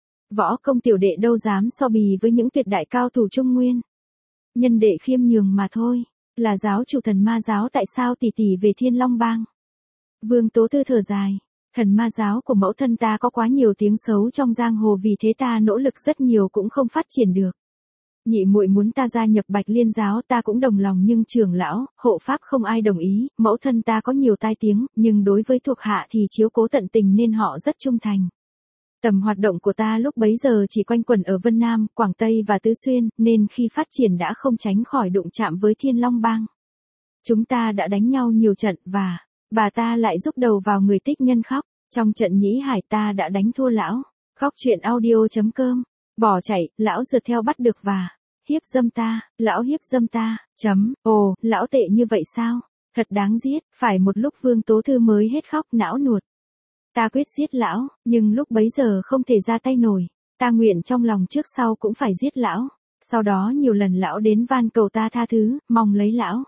Võ công tiểu đệ đâu dám so bì với những tuyệt đại cao thủ Trung Nguyên. Nhân đệ khiêm nhường mà thôi, là giáo chủ Thần Ma giáo tại sao tỷ tỷ về Thiên Long Bang? Vương Tố Thư thở dài. Thần Ma giáo của mẫu thân ta có quá nhiều tiếng xấu trong giang hồ vì thế ta nỗ lực rất nhiều cũng không phát triển được. Nhị muội muốn ta gia nhập Bạch Liên giáo ta cũng đồng lòng nhưng trưởng lão, hộ pháp không ai đồng ý, mẫu thân ta có nhiều tai tiếng, nhưng đối với thuộc hạ thì chiếu cố tận tình nên họ rất trung thành. Tầm hoạt động của ta lúc bấy giờ chỉ quanh quẩn ở Vân Nam, Quảng Tây và Tứ Xuyên, nên khi phát triển đã không tránh khỏi đụng chạm với Thiên Long Bang. Chúng ta đã đánh nhau nhiều trận và bà ta lại rúc đầu vào người Tích Nhân khóc. Trong trận Nhĩ Hải ta đã đánh thua lão. Góc truyện audio.com. Bỏ chạy, lão rượt theo bắt được và hiếp dâm ta, lão hiếp dâm ta. Ồ, lão tệ như vậy sao? Thật đáng giết, phải một lúc Vương Tố Thư mới hết khóc não nuột. Ta quyết giết lão, nhưng lúc bấy giờ không thể ra tay nổi. Ta nguyện trong lòng trước sau cũng phải giết lão. Sau đó nhiều lần lão đến van cầu ta tha thứ, mong lấy lão.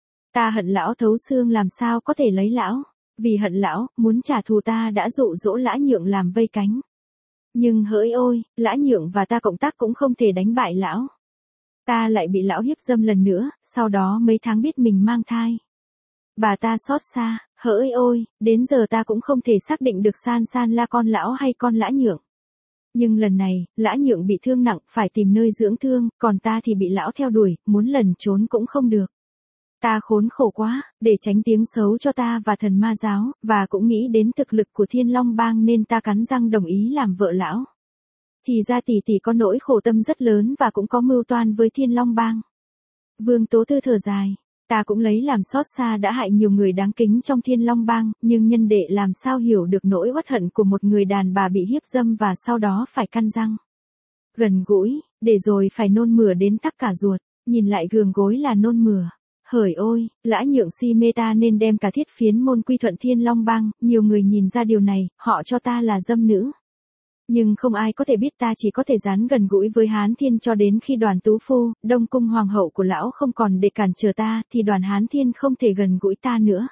Ta hận lão thấu xương làm sao có thể lấy lão. Vì hận lão, muốn trả thù ta đã dụ dỗ Lã Nhượng làm vây cánh. Nhưng hỡi ôi, Lã Nhượng và ta cộng tác cũng không thể đánh bại lão. Ta lại bị lão hiếp dâm lần nữa, sau đó mấy tháng biết mình mang thai. Bà ta xót xa, hỡi ôi, đến giờ ta cũng không thể xác định được San San là con lão hay con Lã Nhượng. Nhưng lần này, Lã Nhượng bị thương nặng, phải tìm nơi dưỡng thương, còn ta thì bị lão theo đuổi, muốn lần trốn cũng không được. Ta khốn khổ quá, để tránh tiếng xấu cho ta và thần ma giáo, và cũng nghĩ đến thực lực của Thiên Long Bang nên ta cắn răng đồng ý làm vợ lão. Thì ra tỷ tỷ có nỗi khổ tâm rất lớn và cũng có mưu toan với Thiên Long Bang. Vương Tố Tư thở dài, ta cũng lấy làm xót xa đã hại nhiều người đáng kính trong Thiên Long Bang, nhưng nhân đệ làm sao hiểu được nỗi uất hận của một người đàn bà bị hiếp dâm và sau đó phải căn răng. Gần gũi, để rồi phải nôn mửa đến tắc cả ruột, nhìn lại gường gối là nôn mửa. Hởi ôi, Lã Nhượng si mê ta nên đem cả thiết phiến môn quy thuận Thiên Long Bang, nhiều người nhìn ra điều này, họ cho ta là dâm nữ. Nhưng không ai có thể biết ta chỉ có thể dán gần gũi với Hán Thiên cho đến khi Đoàn Tú Phu, Đông Cung Hoàng hậu của lão không còn để cản trở ta thì Đoàn Hán Thiên không thể gần gũi ta nữa.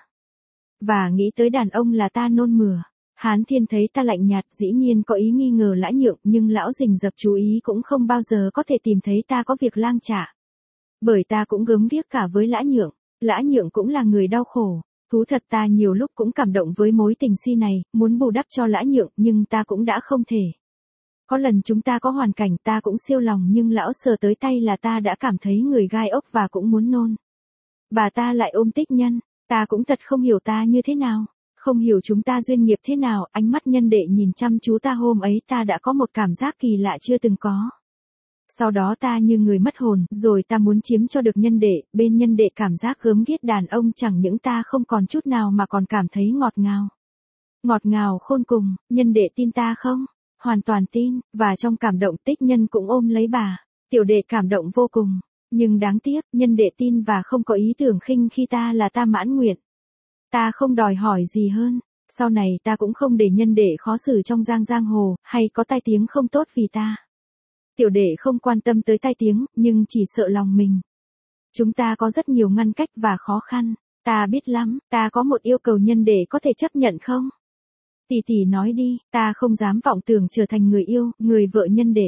Và nghĩ tới đàn ông là ta nôn mửa. Hán Thiên thấy ta lạnh nhạt dĩ nhiên có ý nghi ngờ Lã Nhượng nhưng lão rình rập chú ý cũng không bao giờ có thể tìm thấy ta có việc lang trả. Bởi ta cũng gớm ghiếc cả với Lã Nhượng cũng là người đau khổ. Thú thật ta nhiều lúc cũng cảm động với mối tình si này, muốn bù đắp cho Lã Nhượng nhưng ta cũng đã không thể. Có lần chúng ta có hoàn cảnh ta cũng siêu lòng nhưng lão sờ tới tay là ta đã cảm thấy người gai ốc và cũng muốn nôn. Bà ta lại ôm Tích Nhân, ta cũng thật không hiểu ta như thế nào, không hiểu chúng ta duyên nghiệp thế nào, ánh mắt nhân đệ nhìn chăm chú ta hôm ấy ta đã có một cảm giác kỳ lạ chưa từng có. Sau đó ta như người mất hồn, rồi ta muốn chiếm cho được nhân đệ, bên nhân đệ cảm giác gớm ghiếc đàn ông chẳng những ta không còn chút nào mà còn cảm thấy ngọt ngào. Ngọt ngào khôn cùng, nhân đệ tin ta không? Hoàn toàn tin, và trong cảm động Tích Nhân cũng ôm lấy bà. Tiểu đệ cảm động vô cùng, nhưng đáng tiếc, nhân đệ tin và không có ý tưởng khinh khi ta là ta mãn nguyện. Ta không đòi hỏi gì hơn, sau này ta cũng không để nhân đệ khó xử trong giang hồ, hay có tai tiếng không tốt vì ta. Tiểu đệ không quan tâm tới tai tiếng, nhưng chỉ sợ lòng mình. Chúng ta có rất nhiều ngăn cách và khó khăn, ta biết lắm, ta có một yêu cầu nhân đệ có thể chấp nhận không? Tỷ tỷ nói đi, ta không dám vọng tưởng trở thành người yêu, người vợ nhân đệ.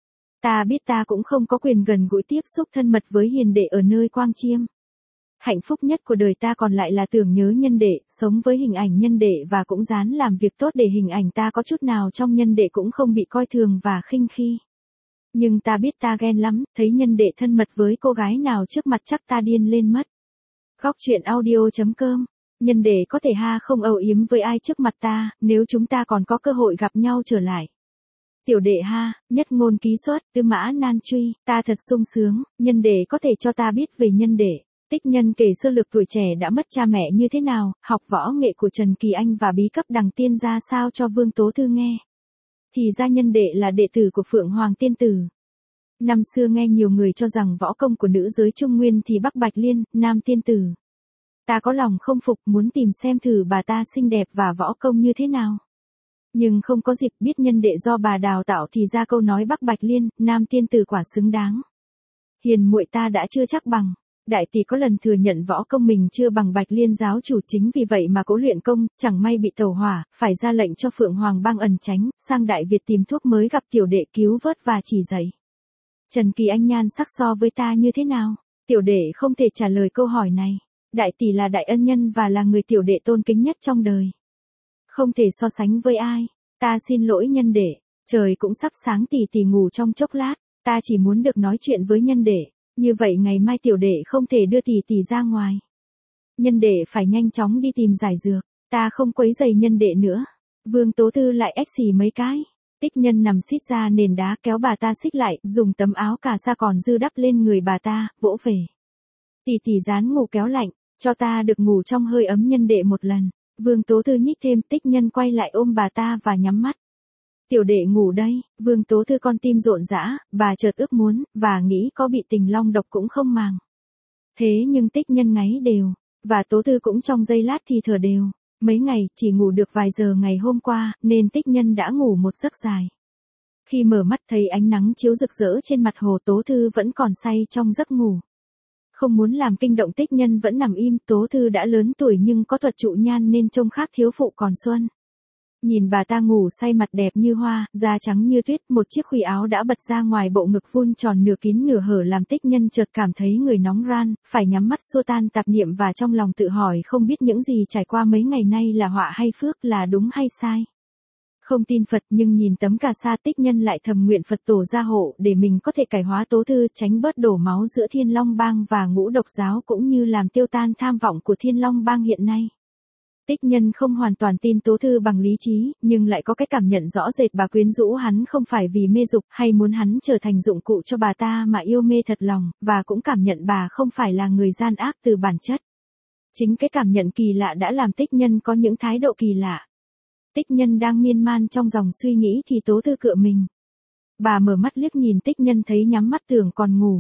Ta biết ta cũng không có quyền gần gũi tiếp xúc thân mật với hiền đệ ở nơi Quang Chiêm. Hạnh phúc nhất của đời ta còn lại là tưởng nhớ nhân đệ, sống với hình ảnh nhân đệ và cũng ráng làm việc tốt để hình ảnh ta có chút nào trong nhân đệ cũng không bị coi thường và khinh khi. Nhưng ta biết ta ghen lắm, thấy nhân đệ thân mật với cô gái nào trước mặt chắc ta điên lên mất. Góc truyện audio.com. Nhân đệ có thể không âu yếm với ai trước mặt ta, nếu chúng ta còn có cơ hội gặp nhau trở lại. Tiểu đệ nhất ngôn ký xuất, Tư Mã Nan Truy, ta thật sung sướng, nhân đệ có thể cho ta biết về nhân đệ. Tích Nhân kể sơ lược tuổi trẻ đã mất cha mẹ như thế nào, học võ nghệ của Trần Kỳ Anh và bí cấp đằng tiên ra sao cho Vương Tố Thư nghe. Thì ra nhân đệ là đệ tử của Phượng Hoàng Tiên Tử. Năm xưa nghe nhiều người cho rằng võ công của nữ giới Trung Nguyên thì Bắc Bạch Liên, Nam Tiên Tử. Ta có lòng không phục muốn tìm xem thử bà ta xinh đẹp và võ công như thế nào. Nhưng không có dịp biết nhân đệ do bà đào tạo thì ra câu nói Bắc Bạch Liên, Nam Tiên Tử quả xứng đáng. Hiền muội ta đã chưa chắc bằng. Đại tỷ có lần thừa nhận võ công mình chưa bằng Bạch Liên giáo chủ chính vì vậy mà cố luyện công, chẳng may bị tẩu hỏa, phải ra lệnh cho Phượng Hoàng Bang ẩn tránh, sang Đại Việt tìm thuốc mới gặp tiểu đệ cứu vớt và chỉ dạy. Trần Kỳ Anh nhan sắc so với ta như thế nào? Tiểu đệ không thể trả lời câu hỏi này. Đại tỷ là đại ân nhân và là người tiểu đệ tôn kính nhất trong đời. Không thể so sánh với ai. Ta xin lỗi nhân đệ. Trời cũng sắp sáng tỷ tỷ ngủ trong chốc lát. Ta chỉ muốn được nói chuyện với nhân đệ. Như vậy ngày mai tiểu đệ không thể đưa tỷ tỷ ra ngoài. Nhân đệ phải nhanh chóng đi tìm giải dược. Ta không quấy rầy nhân đệ nữa. Vương Tố Tư lại ếch xì mấy cái. Tích Nhân nằm xít ra nền đá kéo bà ta xích lại, dùng tấm áo cà sa còn dư đắp lên người bà ta, vỗ về. Tỷ tỷ dán ngủ kéo lạnh, cho ta được ngủ trong hơi ấm nhân đệ một lần. Vương Tố Tư nhích thêm, Tích Nhân quay lại ôm bà ta và nhắm mắt. Tiểu đệ ngủ đây, Vương Tố Tư con tim rộn rã, bà chợt ước muốn, và nghĩ có bị tình long độc cũng không màng. Thế nhưng Tích Nhân ngáy đều, và Tố Tư cũng trong giây lát thì thở đều. Mấy ngày, chỉ ngủ được vài giờ ngày hôm qua, nên Tích Nhân đã ngủ một giấc dài. Khi mở mắt thấy ánh nắng chiếu rực rỡ trên mặt hồ, Tố Thư vẫn còn say trong giấc ngủ. Không muốn làm kinh động Tích Nhân vẫn nằm im, Tố Thư đã lớn tuổi nhưng có thuật trụ nhan nên trông khác thiếu phụ còn xuân. Nhìn bà ta ngủ say, mặt đẹp như hoa, da trắng như tuyết, một chiếc khuy áo đã bật ra ngoài bộ ngực vun tròn nửa kín nửa hở làm Tích Nhân chợt cảm thấy người nóng ran, phải nhắm mắt xua tan tạp niệm và trong lòng tự hỏi không biết những gì trải qua mấy ngày nay là họa hay phước, là đúng hay sai. Không tin Phật nhưng nhìn tấm cà sa, Tích Nhân lại thầm nguyện Phật tổ gia hộ để mình có thể cải hóa Tố Thư, tránh bớt đổ máu giữa Thiên Long Bang và Ngũ Độc Giáo cũng như làm tiêu tan tham vọng của Thiên Long Bang hiện nay. Tích Nhân không hoàn toàn tin Tố Thư bằng lý trí, nhưng lại có cái cảm nhận rõ rệt bà quyến rũ hắn không phải vì mê dục hay muốn hắn trở thành dụng cụ cho bà ta mà yêu mê thật lòng, và cũng cảm nhận bà không phải là người gian ác từ bản chất. Chính cái cảm nhận kỳ lạ đã làm Tích Nhân có những thái độ kỳ lạ. Tích Nhân đang miên man trong dòng suy nghĩ thì Tố Thư cựa mình. Bà mở mắt liếc nhìn Tích Nhân thấy nhắm mắt tưởng còn ngủ.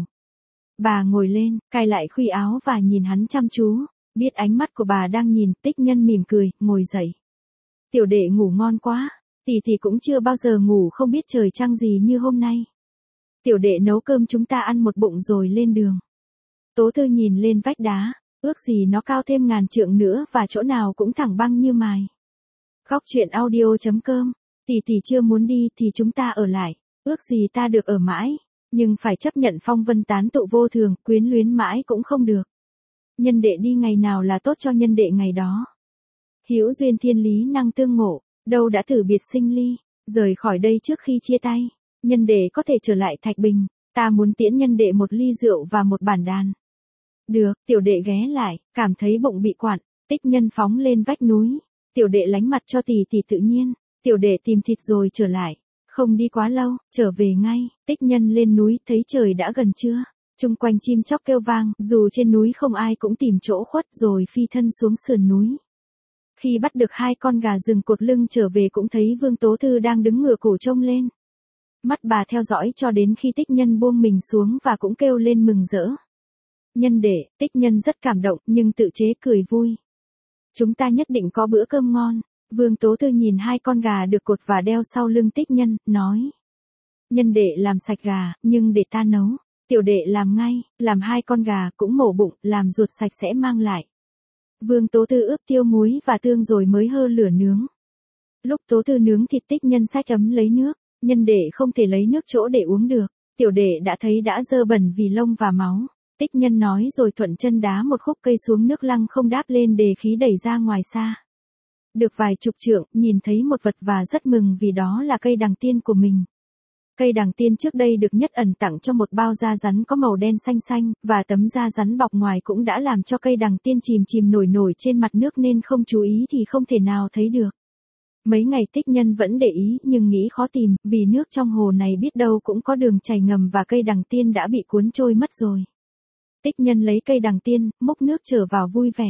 Bà ngồi lên, cài lại khuy áo và nhìn hắn chăm chú. Biết ánh mắt của bà đang nhìn, Tích Nhân mỉm cười, ngồi dậy. Tiểu đệ ngủ ngon quá, tỷ cũng chưa bao giờ ngủ không biết trời trăng gì như hôm nay. Tiểu đệ nấu cơm chúng ta ăn một bụng rồi lên đường. Tố Thư nhìn lên vách đá, ước gì nó cao thêm ngàn trượng nữa và chỗ nào cũng thẳng băng như mài. Góc truyện audio.com, tỷ chưa muốn đi thì chúng ta ở lại, ước gì ta được ở mãi, nhưng phải chấp nhận phong vân tán tụ vô thường, quyến luyến mãi cũng không được. Nhân đệ đi ngày nào là tốt cho nhân đệ ngày đó. Hữu duyên thiên lý năng tương ngộ, đâu đã tử biệt sinh ly, rời khỏi đây trước khi chia tay, nhân đệ có thể trở lại Thạch Bình, ta muốn tiễn nhân đệ một ly rượu và một bản đàn. Được, tiểu đệ ghé lại, cảm thấy bụng bị quặn, Tích Nhân phóng lên vách núi, tiểu đệ lánh mặt cho tỷ tự nhiên, tiểu đệ tìm thịt rồi trở lại, không đi quá lâu, trở về ngay. Tích Nhân lên núi thấy trời đã gần trưa. Chung quanh chim chóc kêu vang, dù trên núi không ai cũng tìm chỗ khuất rồi phi thân xuống sườn núi. Khi bắt được hai con gà rừng cột lưng trở về cũng thấy Vương Tố Thư đang đứng ngửa cổ trông lên. Mắt bà theo dõi cho đến khi Tích Nhân buông mình xuống và cũng kêu lên mừng rỡ. Nhân đệ, Tích Nhân rất cảm động nhưng tự chế cười vui. Chúng ta nhất định có bữa cơm ngon. Vương Tố Thư nhìn hai con gà được cột và đeo sau lưng Tích Nhân, nói. Nhân đệ làm sạch gà, nhưng để ta nấu. Tiểu đệ làm ngay, làm hai con gà cũng mổ bụng, làm ruột sạch sẽ mang lại. Vương Tố Thư ướp tiêu muối và tương rồi mới hơ lửa nướng. Lúc Tố Thư nướng thịt, Tích Nhân xách ấm lấy nước, nhân đệ không thể lấy nước chỗ để uống được, tiểu đệ đã thấy đã dơ bẩn vì lông và máu. Tích Nhân nói rồi thuận chân đá một khúc cây xuống nước, lăng không đáp lên đề khí đẩy ra ngoài xa. Được vài chục trượng, nhìn thấy một vật và rất mừng vì đó là cây đằng tiên của mình. Cây đằng tiên trước đây được Nhất Ẩn tặng cho một bao da rắn có màu đen xanh xanh, và tấm da rắn bọc ngoài cũng đã làm cho cây đằng tiên chìm nổi trên mặt nước nên không chú ý thì không thể nào thấy được. Mấy ngày Tích Nhân vẫn để ý nhưng nghĩ khó tìm, vì nước trong hồ này biết đâu cũng có đường chảy ngầm và cây đằng tiên đã bị cuốn trôi mất rồi. Tích Nhân lấy cây đằng tiên, múc nước trở vào vui vẻ.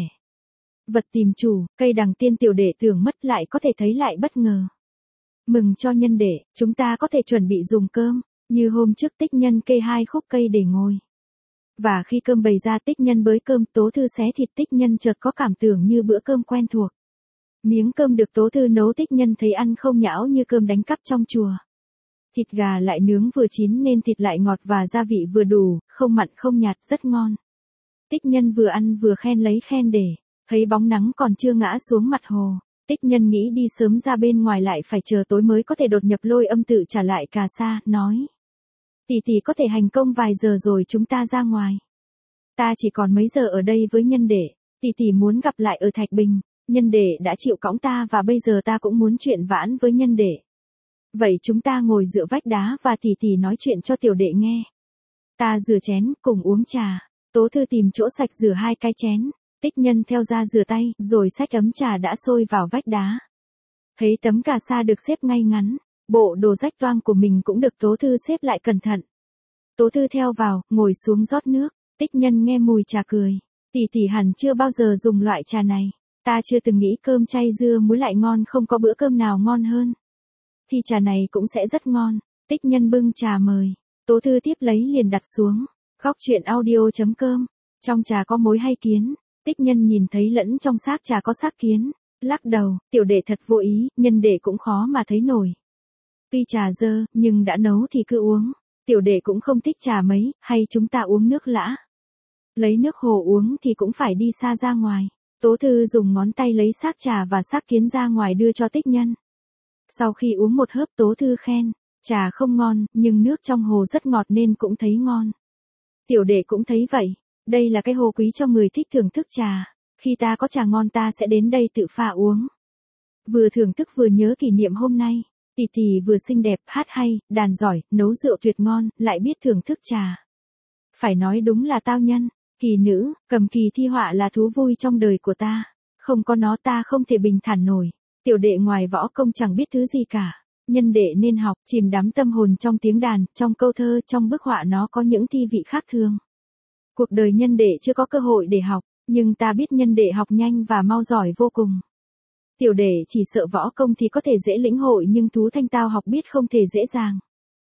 Vật tìm chủ, cây đằng tiên tiểu đệ tưởng mất lại có thể thấy lại bất ngờ. Mừng cho nhân đệ, chúng ta có thể chuẩn bị dùng cơm, như hôm trước Tích Nhân kê hai khúc cây để ngồi. Và khi cơm bày ra, Tích Nhân bới cơm, Tố Thư xé thịt, Tích Nhân chợt có cảm tưởng như bữa cơm quen thuộc. Miếng cơm được Tố Thư nấu Tích Nhân thấy ăn không nhão như cơm đánh cắp trong chùa. Thịt gà lại nướng vừa chín nên thịt lại ngọt và gia vị vừa đủ, không mặn không nhạt, rất ngon. Tích Nhân vừa ăn vừa khen lấy khen để, thấy bóng nắng còn chưa ngã xuống mặt hồ. Tích Nhân nghĩ đi sớm ra bên ngoài lại phải chờ tối mới có thể đột nhập Lôi Âm tự trả lại cà sa, nói. Tỷ có thể hành công vài giờ rồi chúng ta ra ngoài. Ta chỉ còn mấy giờ ở đây với nhân đệ, tỷ muốn gặp lại ở Thạch Bình, nhân đệ đã chịu cõng ta và bây giờ ta cũng muốn chuyện vãn với nhân đệ. Vậy chúng ta ngồi dựa vách đá và tỷ nói chuyện cho tiểu đệ nghe. Ta rửa chén, cùng uống trà. Tố Thư tìm chỗ sạch rửa hai cái chén. Tích Nhân theo ra rửa tay, rồi xách ấm trà đã sôi vào vách đá. Thấy tấm cà sa được xếp ngay ngắn, bộ đồ rách toang của mình cũng được Tố Thư xếp lại cẩn thận. Tố Thư theo vào, ngồi xuống rót nước. Tích Nhân nghe mùi trà cười. Tỷ hẳn chưa bao giờ dùng loại trà này. Ta chưa từng nghĩ cơm chay dưa muối lại ngon, không có bữa cơm nào ngon hơn. Thì trà này cũng sẽ rất ngon. Tích Nhân bưng trà mời. Tố Thư tiếp lấy liền đặt xuống. Góc truyện audio.com. Trong trà có mối hay kiến? Tích Nhân nhìn thấy lẫn trong xác trà có xác kiến. Lắc đầu, tiểu đệ thật vô ý, nhân đệ cũng khó mà thấy nổi. Tuy trà dơ, nhưng đã nấu thì cứ uống. Tiểu đệ cũng không thích trà mấy, hay chúng ta uống nước lã. Lấy nước hồ uống thì cũng phải đi xa ra ngoài. Tố Thư dùng ngón tay lấy xác trà và xác kiến ra ngoài đưa cho Tích Nhân. Sau khi uống một hớp Tố Thư khen, trà không ngon, nhưng nước trong hồ rất ngọt nên cũng thấy ngon. Tiểu đệ cũng thấy vậy, đây là cái hồ quý cho người thích thưởng thức trà, khi ta có trà ngon ta sẽ đến đây tự pha uống. Vừa thưởng thức vừa nhớ kỷ niệm hôm nay, tỷ tỷ vừa xinh đẹp, hát hay, đàn giỏi, nấu rượu tuyệt ngon, lại biết thưởng thức trà. Phải nói đúng là tao nhân, kỳ nữ, cầm kỳ thi họa là thú vui trong đời của ta, không có nó ta không thể bình thản nổi. Tiểu đệ ngoài võ công chẳng biết thứ gì cả. Nhân đệ nên học, chìm đắm tâm hồn trong tiếng đàn, trong câu thơ, trong bức họa nó có những thi vị khác thường. Cuộc đời nhân đệ chưa có cơ hội để học, nhưng ta biết nhân đệ học nhanh và mau giỏi vô cùng. Tiểu đệ chỉ sợ võ công thì có thể dễ lĩnh hội nhưng thú thanh tao học biết không thể dễ dàng.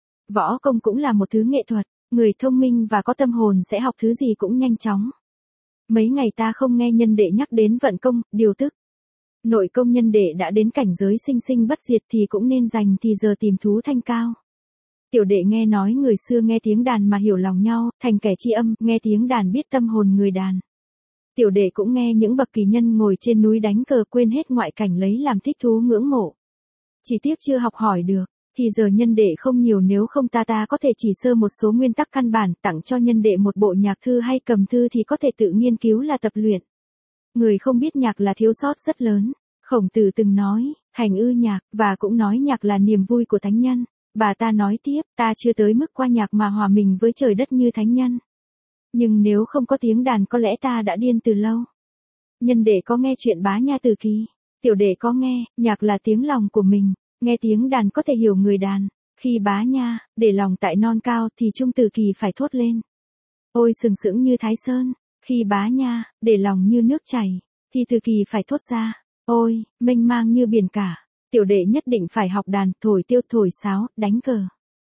Võ công cũng là một thứ nghệ thuật, người thông minh và có tâm hồn sẽ học thứ gì cũng nhanh chóng. Mấy ngày ta không nghe nhân đệ nhắc đến vận công, điều tức. Nội công nhân đệ đã đến cảnh giới sinh sinh bất diệt thì cũng nên dành thì giờ tìm thú thanh cao. Tiểu đệ nghe nói người xưa nghe tiếng đàn mà hiểu lòng nhau, thành kẻ tri âm, nghe tiếng đàn biết tâm hồn người đàn. Tiểu đệ cũng nghe những bậc kỳ nhân ngồi trên núi đánh cờ quên hết ngoại cảnh lấy làm thích thú ngưỡng mộ. Chỉ tiếc chưa học hỏi được, thì giờ nhân đệ không nhiều nếu không ta có thể chỉ sơ một số nguyên tắc căn bản tặng cho nhân đệ một bộ nhạc thư hay cầm thư thì có thể tự nghiên cứu là tập luyện. Người không biết nhạc là thiếu sót rất lớn. Khổng Tử từng nói, hành ư nhạc, và cũng nói nhạc là niềm vui của thánh nhân. Bà ta nói tiếp, ta chưa tới mức qua nhạc mà hòa mình với trời đất như thánh nhân. Nhưng nếu không có tiếng đàn có lẽ ta đã điên từ lâu. Nhân đệ có nghe chuyện Bá Nha Từ Ký. Tiểu đệ có nghe, nhạc là tiếng lòng của mình, nghe tiếng đàn có thể hiểu người đàn. Khi Bá Nha, để lòng tại non cao thì Trung Từ Kỳ phải thốt lên. Ôi sừng sững như Thái Sơn, khi Bá Nha, để lòng như nước chảy, thì Từ Kỳ phải thốt ra. Ôi, mênh mang như biển cả. Tiểu đệ nhất định phải học đàn, thổi tiêu, thổi sáo, đánh cờ.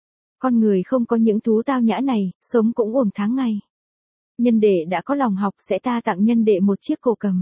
Con người không có những thú tao nhã này, sống cũng uổng tháng ngày. Nhân đệ đã có lòng học sẽ ta tặng nhân đệ một chiếc cổ cầm.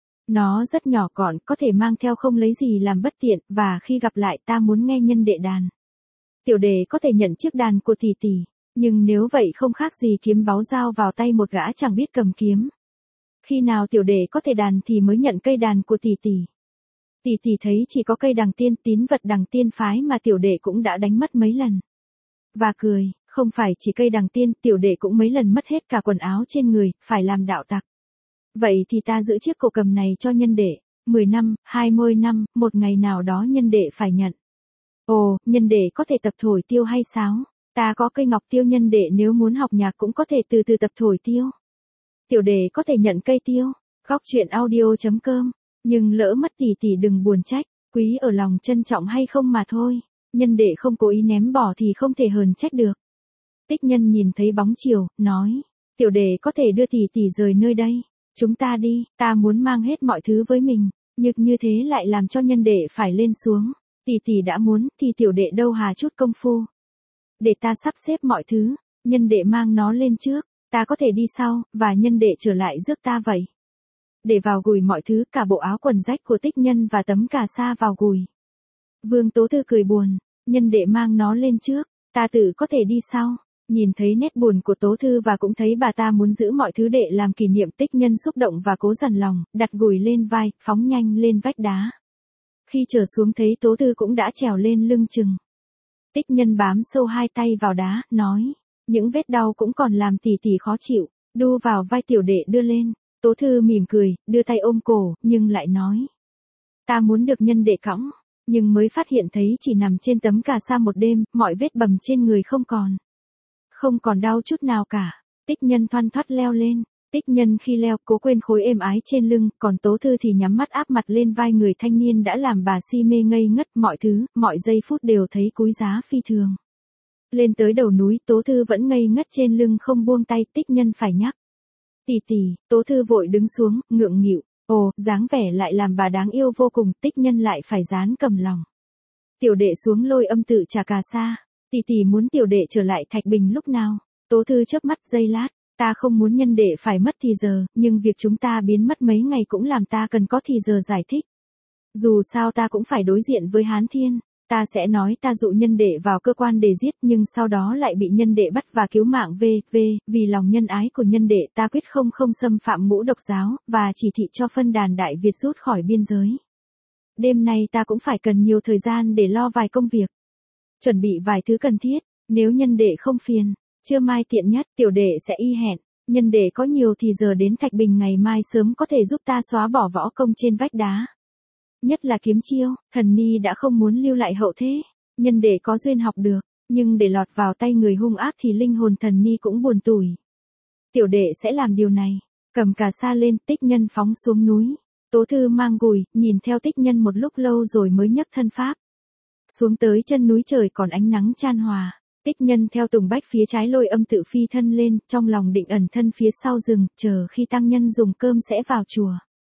Nó rất nhỏ gọn, có thể mang theo không lấy gì làm bất tiện, và khi gặp lại ta muốn nghe nhân đệ đàn. Tiểu đệ có thể nhận chiếc đàn của tỷ tỷ, nhưng nếu vậy không khác gì kiếm báu dao vào tay một gã chẳng biết cầm kiếm. Khi nào tiểu đệ có thể đàn thì mới nhận cây đàn của tỷ tỷ. Tỷ tỷ thấy chỉ có cây đằng tiên tín vật đằng tiên phái mà tiểu đệ cũng đã đánh mất mấy lần. Và cười, không phải chỉ cây đằng tiên, tiểu đệ cũng mấy lần mất hết cả quần áo trên người, phải làm đạo tặc. Vậy thì ta giữ chiếc cổ cầm này cho nhân đệ, 10 năm, 20 năm, một ngày nào đó nhân đệ phải nhận. Ồ, nhân đệ có thể tập thổi tiêu hay sáo, ta có cây ngọc tiêu nhân đệ nếu muốn học nhạc cũng có thể từ từ tập thổi tiêu. Tiểu đệ có thể nhận cây tiêu, góc truyện audio.com, nhưng lỡ mất tỷ đừng buồn trách, quý ở lòng trân trọng hay không mà thôi, nhân đệ không cố ý ném bỏ thì không thể hờn trách được. Tích Nhân nhìn thấy bóng chiều, nói, tiểu đệ có thể đưa tỷ rời nơi đây, chúng ta đi, ta muốn mang hết mọi thứ với mình, nhưng như thế lại làm cho nhân đệ phải lên xuống, tỷ đã muốn thì tiểu đệ đâu hà chút công phu. Để ta sắp xếp mọi thứ, nhân đệ mang nó lên trước. Ta có thể đi sau, và nhân đệ trở lại rước ta vậy. Để vào gùi mọi thứ, cả bộ áo quần rách của Tích Nhân và tấm cà sa vào gùi. Vương Tố Thư cười buồn, nhân đệ mang nó lên trước, ta tự có thể đi sau. Nhìn thấy nét buồn của Tố Thư và cũng thấy bà ta muốn giữ mọi thứ để làm kỷ niệm, Tích Nhân xúc động và cố dằn lòng, đặt gùi lên vai, phóng nhanh lên vách đá. Khi trở xuống thấy Tố Thư cũng đã trèo lên lưng chừng. Tích Nhân bám sâu hai tay vào đá, nói. Những vết đau cũng còn làm tỷ khó chịu, đu vào vai tiểu đệ đưa lên. Tố Thư mỉm cười, đưa tay ôm cổ, nhưng lại nói. Ta muốn được nhân đệ cõng, nhưng mới phát hiện thấy chỉ nằm trên tấm cà sa một đêm, mọi vết bầm trên người không còn. Không còn đau chút nào cả. Tích Nhân thoăn thoắt leo lên. Tích Nhân khi leo cố quên khối êm ái trên lưng, còn Tố Thư thì nhắm mắt áp mặt lên vai người thanh niên đã làm bà si mê ngây ngất, mọi thứ, mọi giây phút đều thấy quý giá phi thường. Lên tới đầu núi, Tố Thư vẫn ngây ngất trên lưng không buông tay, Tích Nhân phải nhắc. Tỷ, Tố Thư vội đứng xuống, ngượng nghịu, ồ, dáng vẻ lại làm bà đáng yêu vô cùng, Tích Nhân lại phải dán cầm lòng. Tiểu đệ xuống lôi âm tự trà cà sa, tỷ muốn tiểu đệ trở lại Thạch Bình lúc nào? Tố Thư chớp mắt giây lát, ta không muốn nhân đệ phải mất thì giờ, nhưng việc chúng ta biến mất mấy ngày cũng làm ta cần có thì giờ giải thích. Dù sao ta cũng phải đối diện với Hán Thiên. Ta sẽ nói ta dụ nhân đệ vào cơ quan để giết nhưng sau đó lại bị nhân đệ bắt và cứu mạng vì lòng nhân ái của nhân đệ ta quyết không xâm phạm ngũ độc giáo, và chỉ thị cho phân đàn Đại Việt rút khỏi biên giới. Đêm nay ta cũng phải cần nhiều thời gian để lo vài công việc. Chuẩn bị vài thứ cần thiết, nếu nhân đệ không phiền, trưa mai tiện nhất tiểu đệ sẽ y hẹn, nhân đệ có nhiều thì giờ đến Thạch Bình ngày mai sớm có thể giúp ta xóa bỏ võ công trên vách đá. Nhất là kiếm chiêu, thần ni đã không muốn lưu lại hậu thế, nhân đệ có duyên học được, nhưng để lọt vào tay người hung ác thì linh hồn thần ni cũng buồn tủi. Tiểu đệ sẽ làm điều này, cầm cà sa lên, Tích Nhân phóng xuống núi. Tố Thư mang gùi, nhìn theo Tích Nhân một lúc lâu rồi mới nhấc thân pháp. Xuống tới chân núi trời còn ánh nắng chan hòa, Tích Nhân theo tùng bách phía trái Lôi Âm tự phi thân lên, trong lòng định ẩn thân phía sau rừng, chờ khi tăng nhân dùng cơm sẽ vào chùa.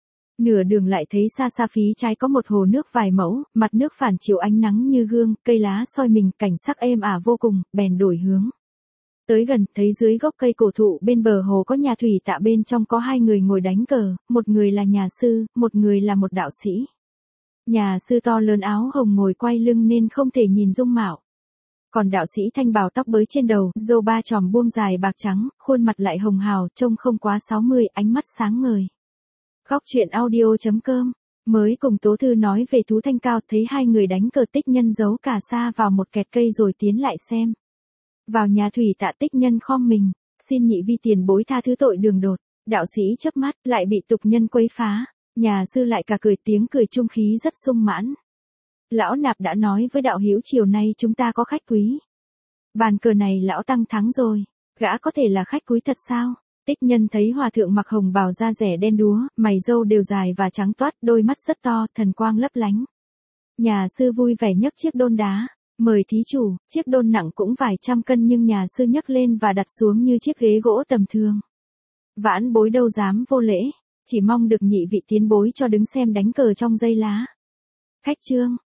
Nửa đường lại thấy xa xa phía trái có một hồ nước vài mẫu, mặt nước phản chiếu ánh nắng như gương, cây lá soi mình, cảnh sắc êm ả vô cùng, bèn đổi hướng. Tới gần, thấy dưới gốc cây cổ thụ bên bờ hồ có nhà thủy tạ, bên trong có 2 người ngồi đánh cờ, một người là nhà sư, một người là một đạo sĩ. Nhà sư to lớn áo hồng ngồi quay lưng nên không thể nhìn dung mạo. Còn đạo sĩ thanh bào tóc bới trên đầu, râu ba chòm buông dài bạc trắng, khuôn mặt lại hồng hào, trông không quá 60, ánh mắt sáng ngời. Góc truyện audio.com mới cùng Tố Thư nói về Thú Thanh Cao, thấy 2 người đánh cờ, Tích Nhân giấu cà sa vào một kẹt cây rồi tiến lại xem. Vào nhà thủy tạ, Tích Nhân khom mình, xin nhị vi tiền bối tha thứ tội đường đột. Đạo sĩ chớp mắt, lại bị tục nhân quấy phá. Nhà sư lại cả cười, tiếng cười trung khí rất sung mãn. Lão nạp đã nói với đạo hữu chiều nay chúng ta có khách quý. Bàn cờ này lão tăng thắng rồi, gã có thể là khách quý thật sao? Tích Nhân thấy hòa thượng mặc hồng bào da rẻ đen đúa, mày râu đều dài và trắng toát, đôi mắt rất to, thần quang lấp lánh. Nhà sư vui vẻ nhấc chiếc đôn đá, mời thí chủ. Chiếc đôn nặng cũng vài trăm cân nhưng nhà sư nhấc lên và đặt xuống như chiếc ghế gỗ tầm thường. Vãn bối đâu dám vô lễ, chỉ mong được nhị vị tiến bối cho đứng xem đánh cờ trong giây lá. Khách trương,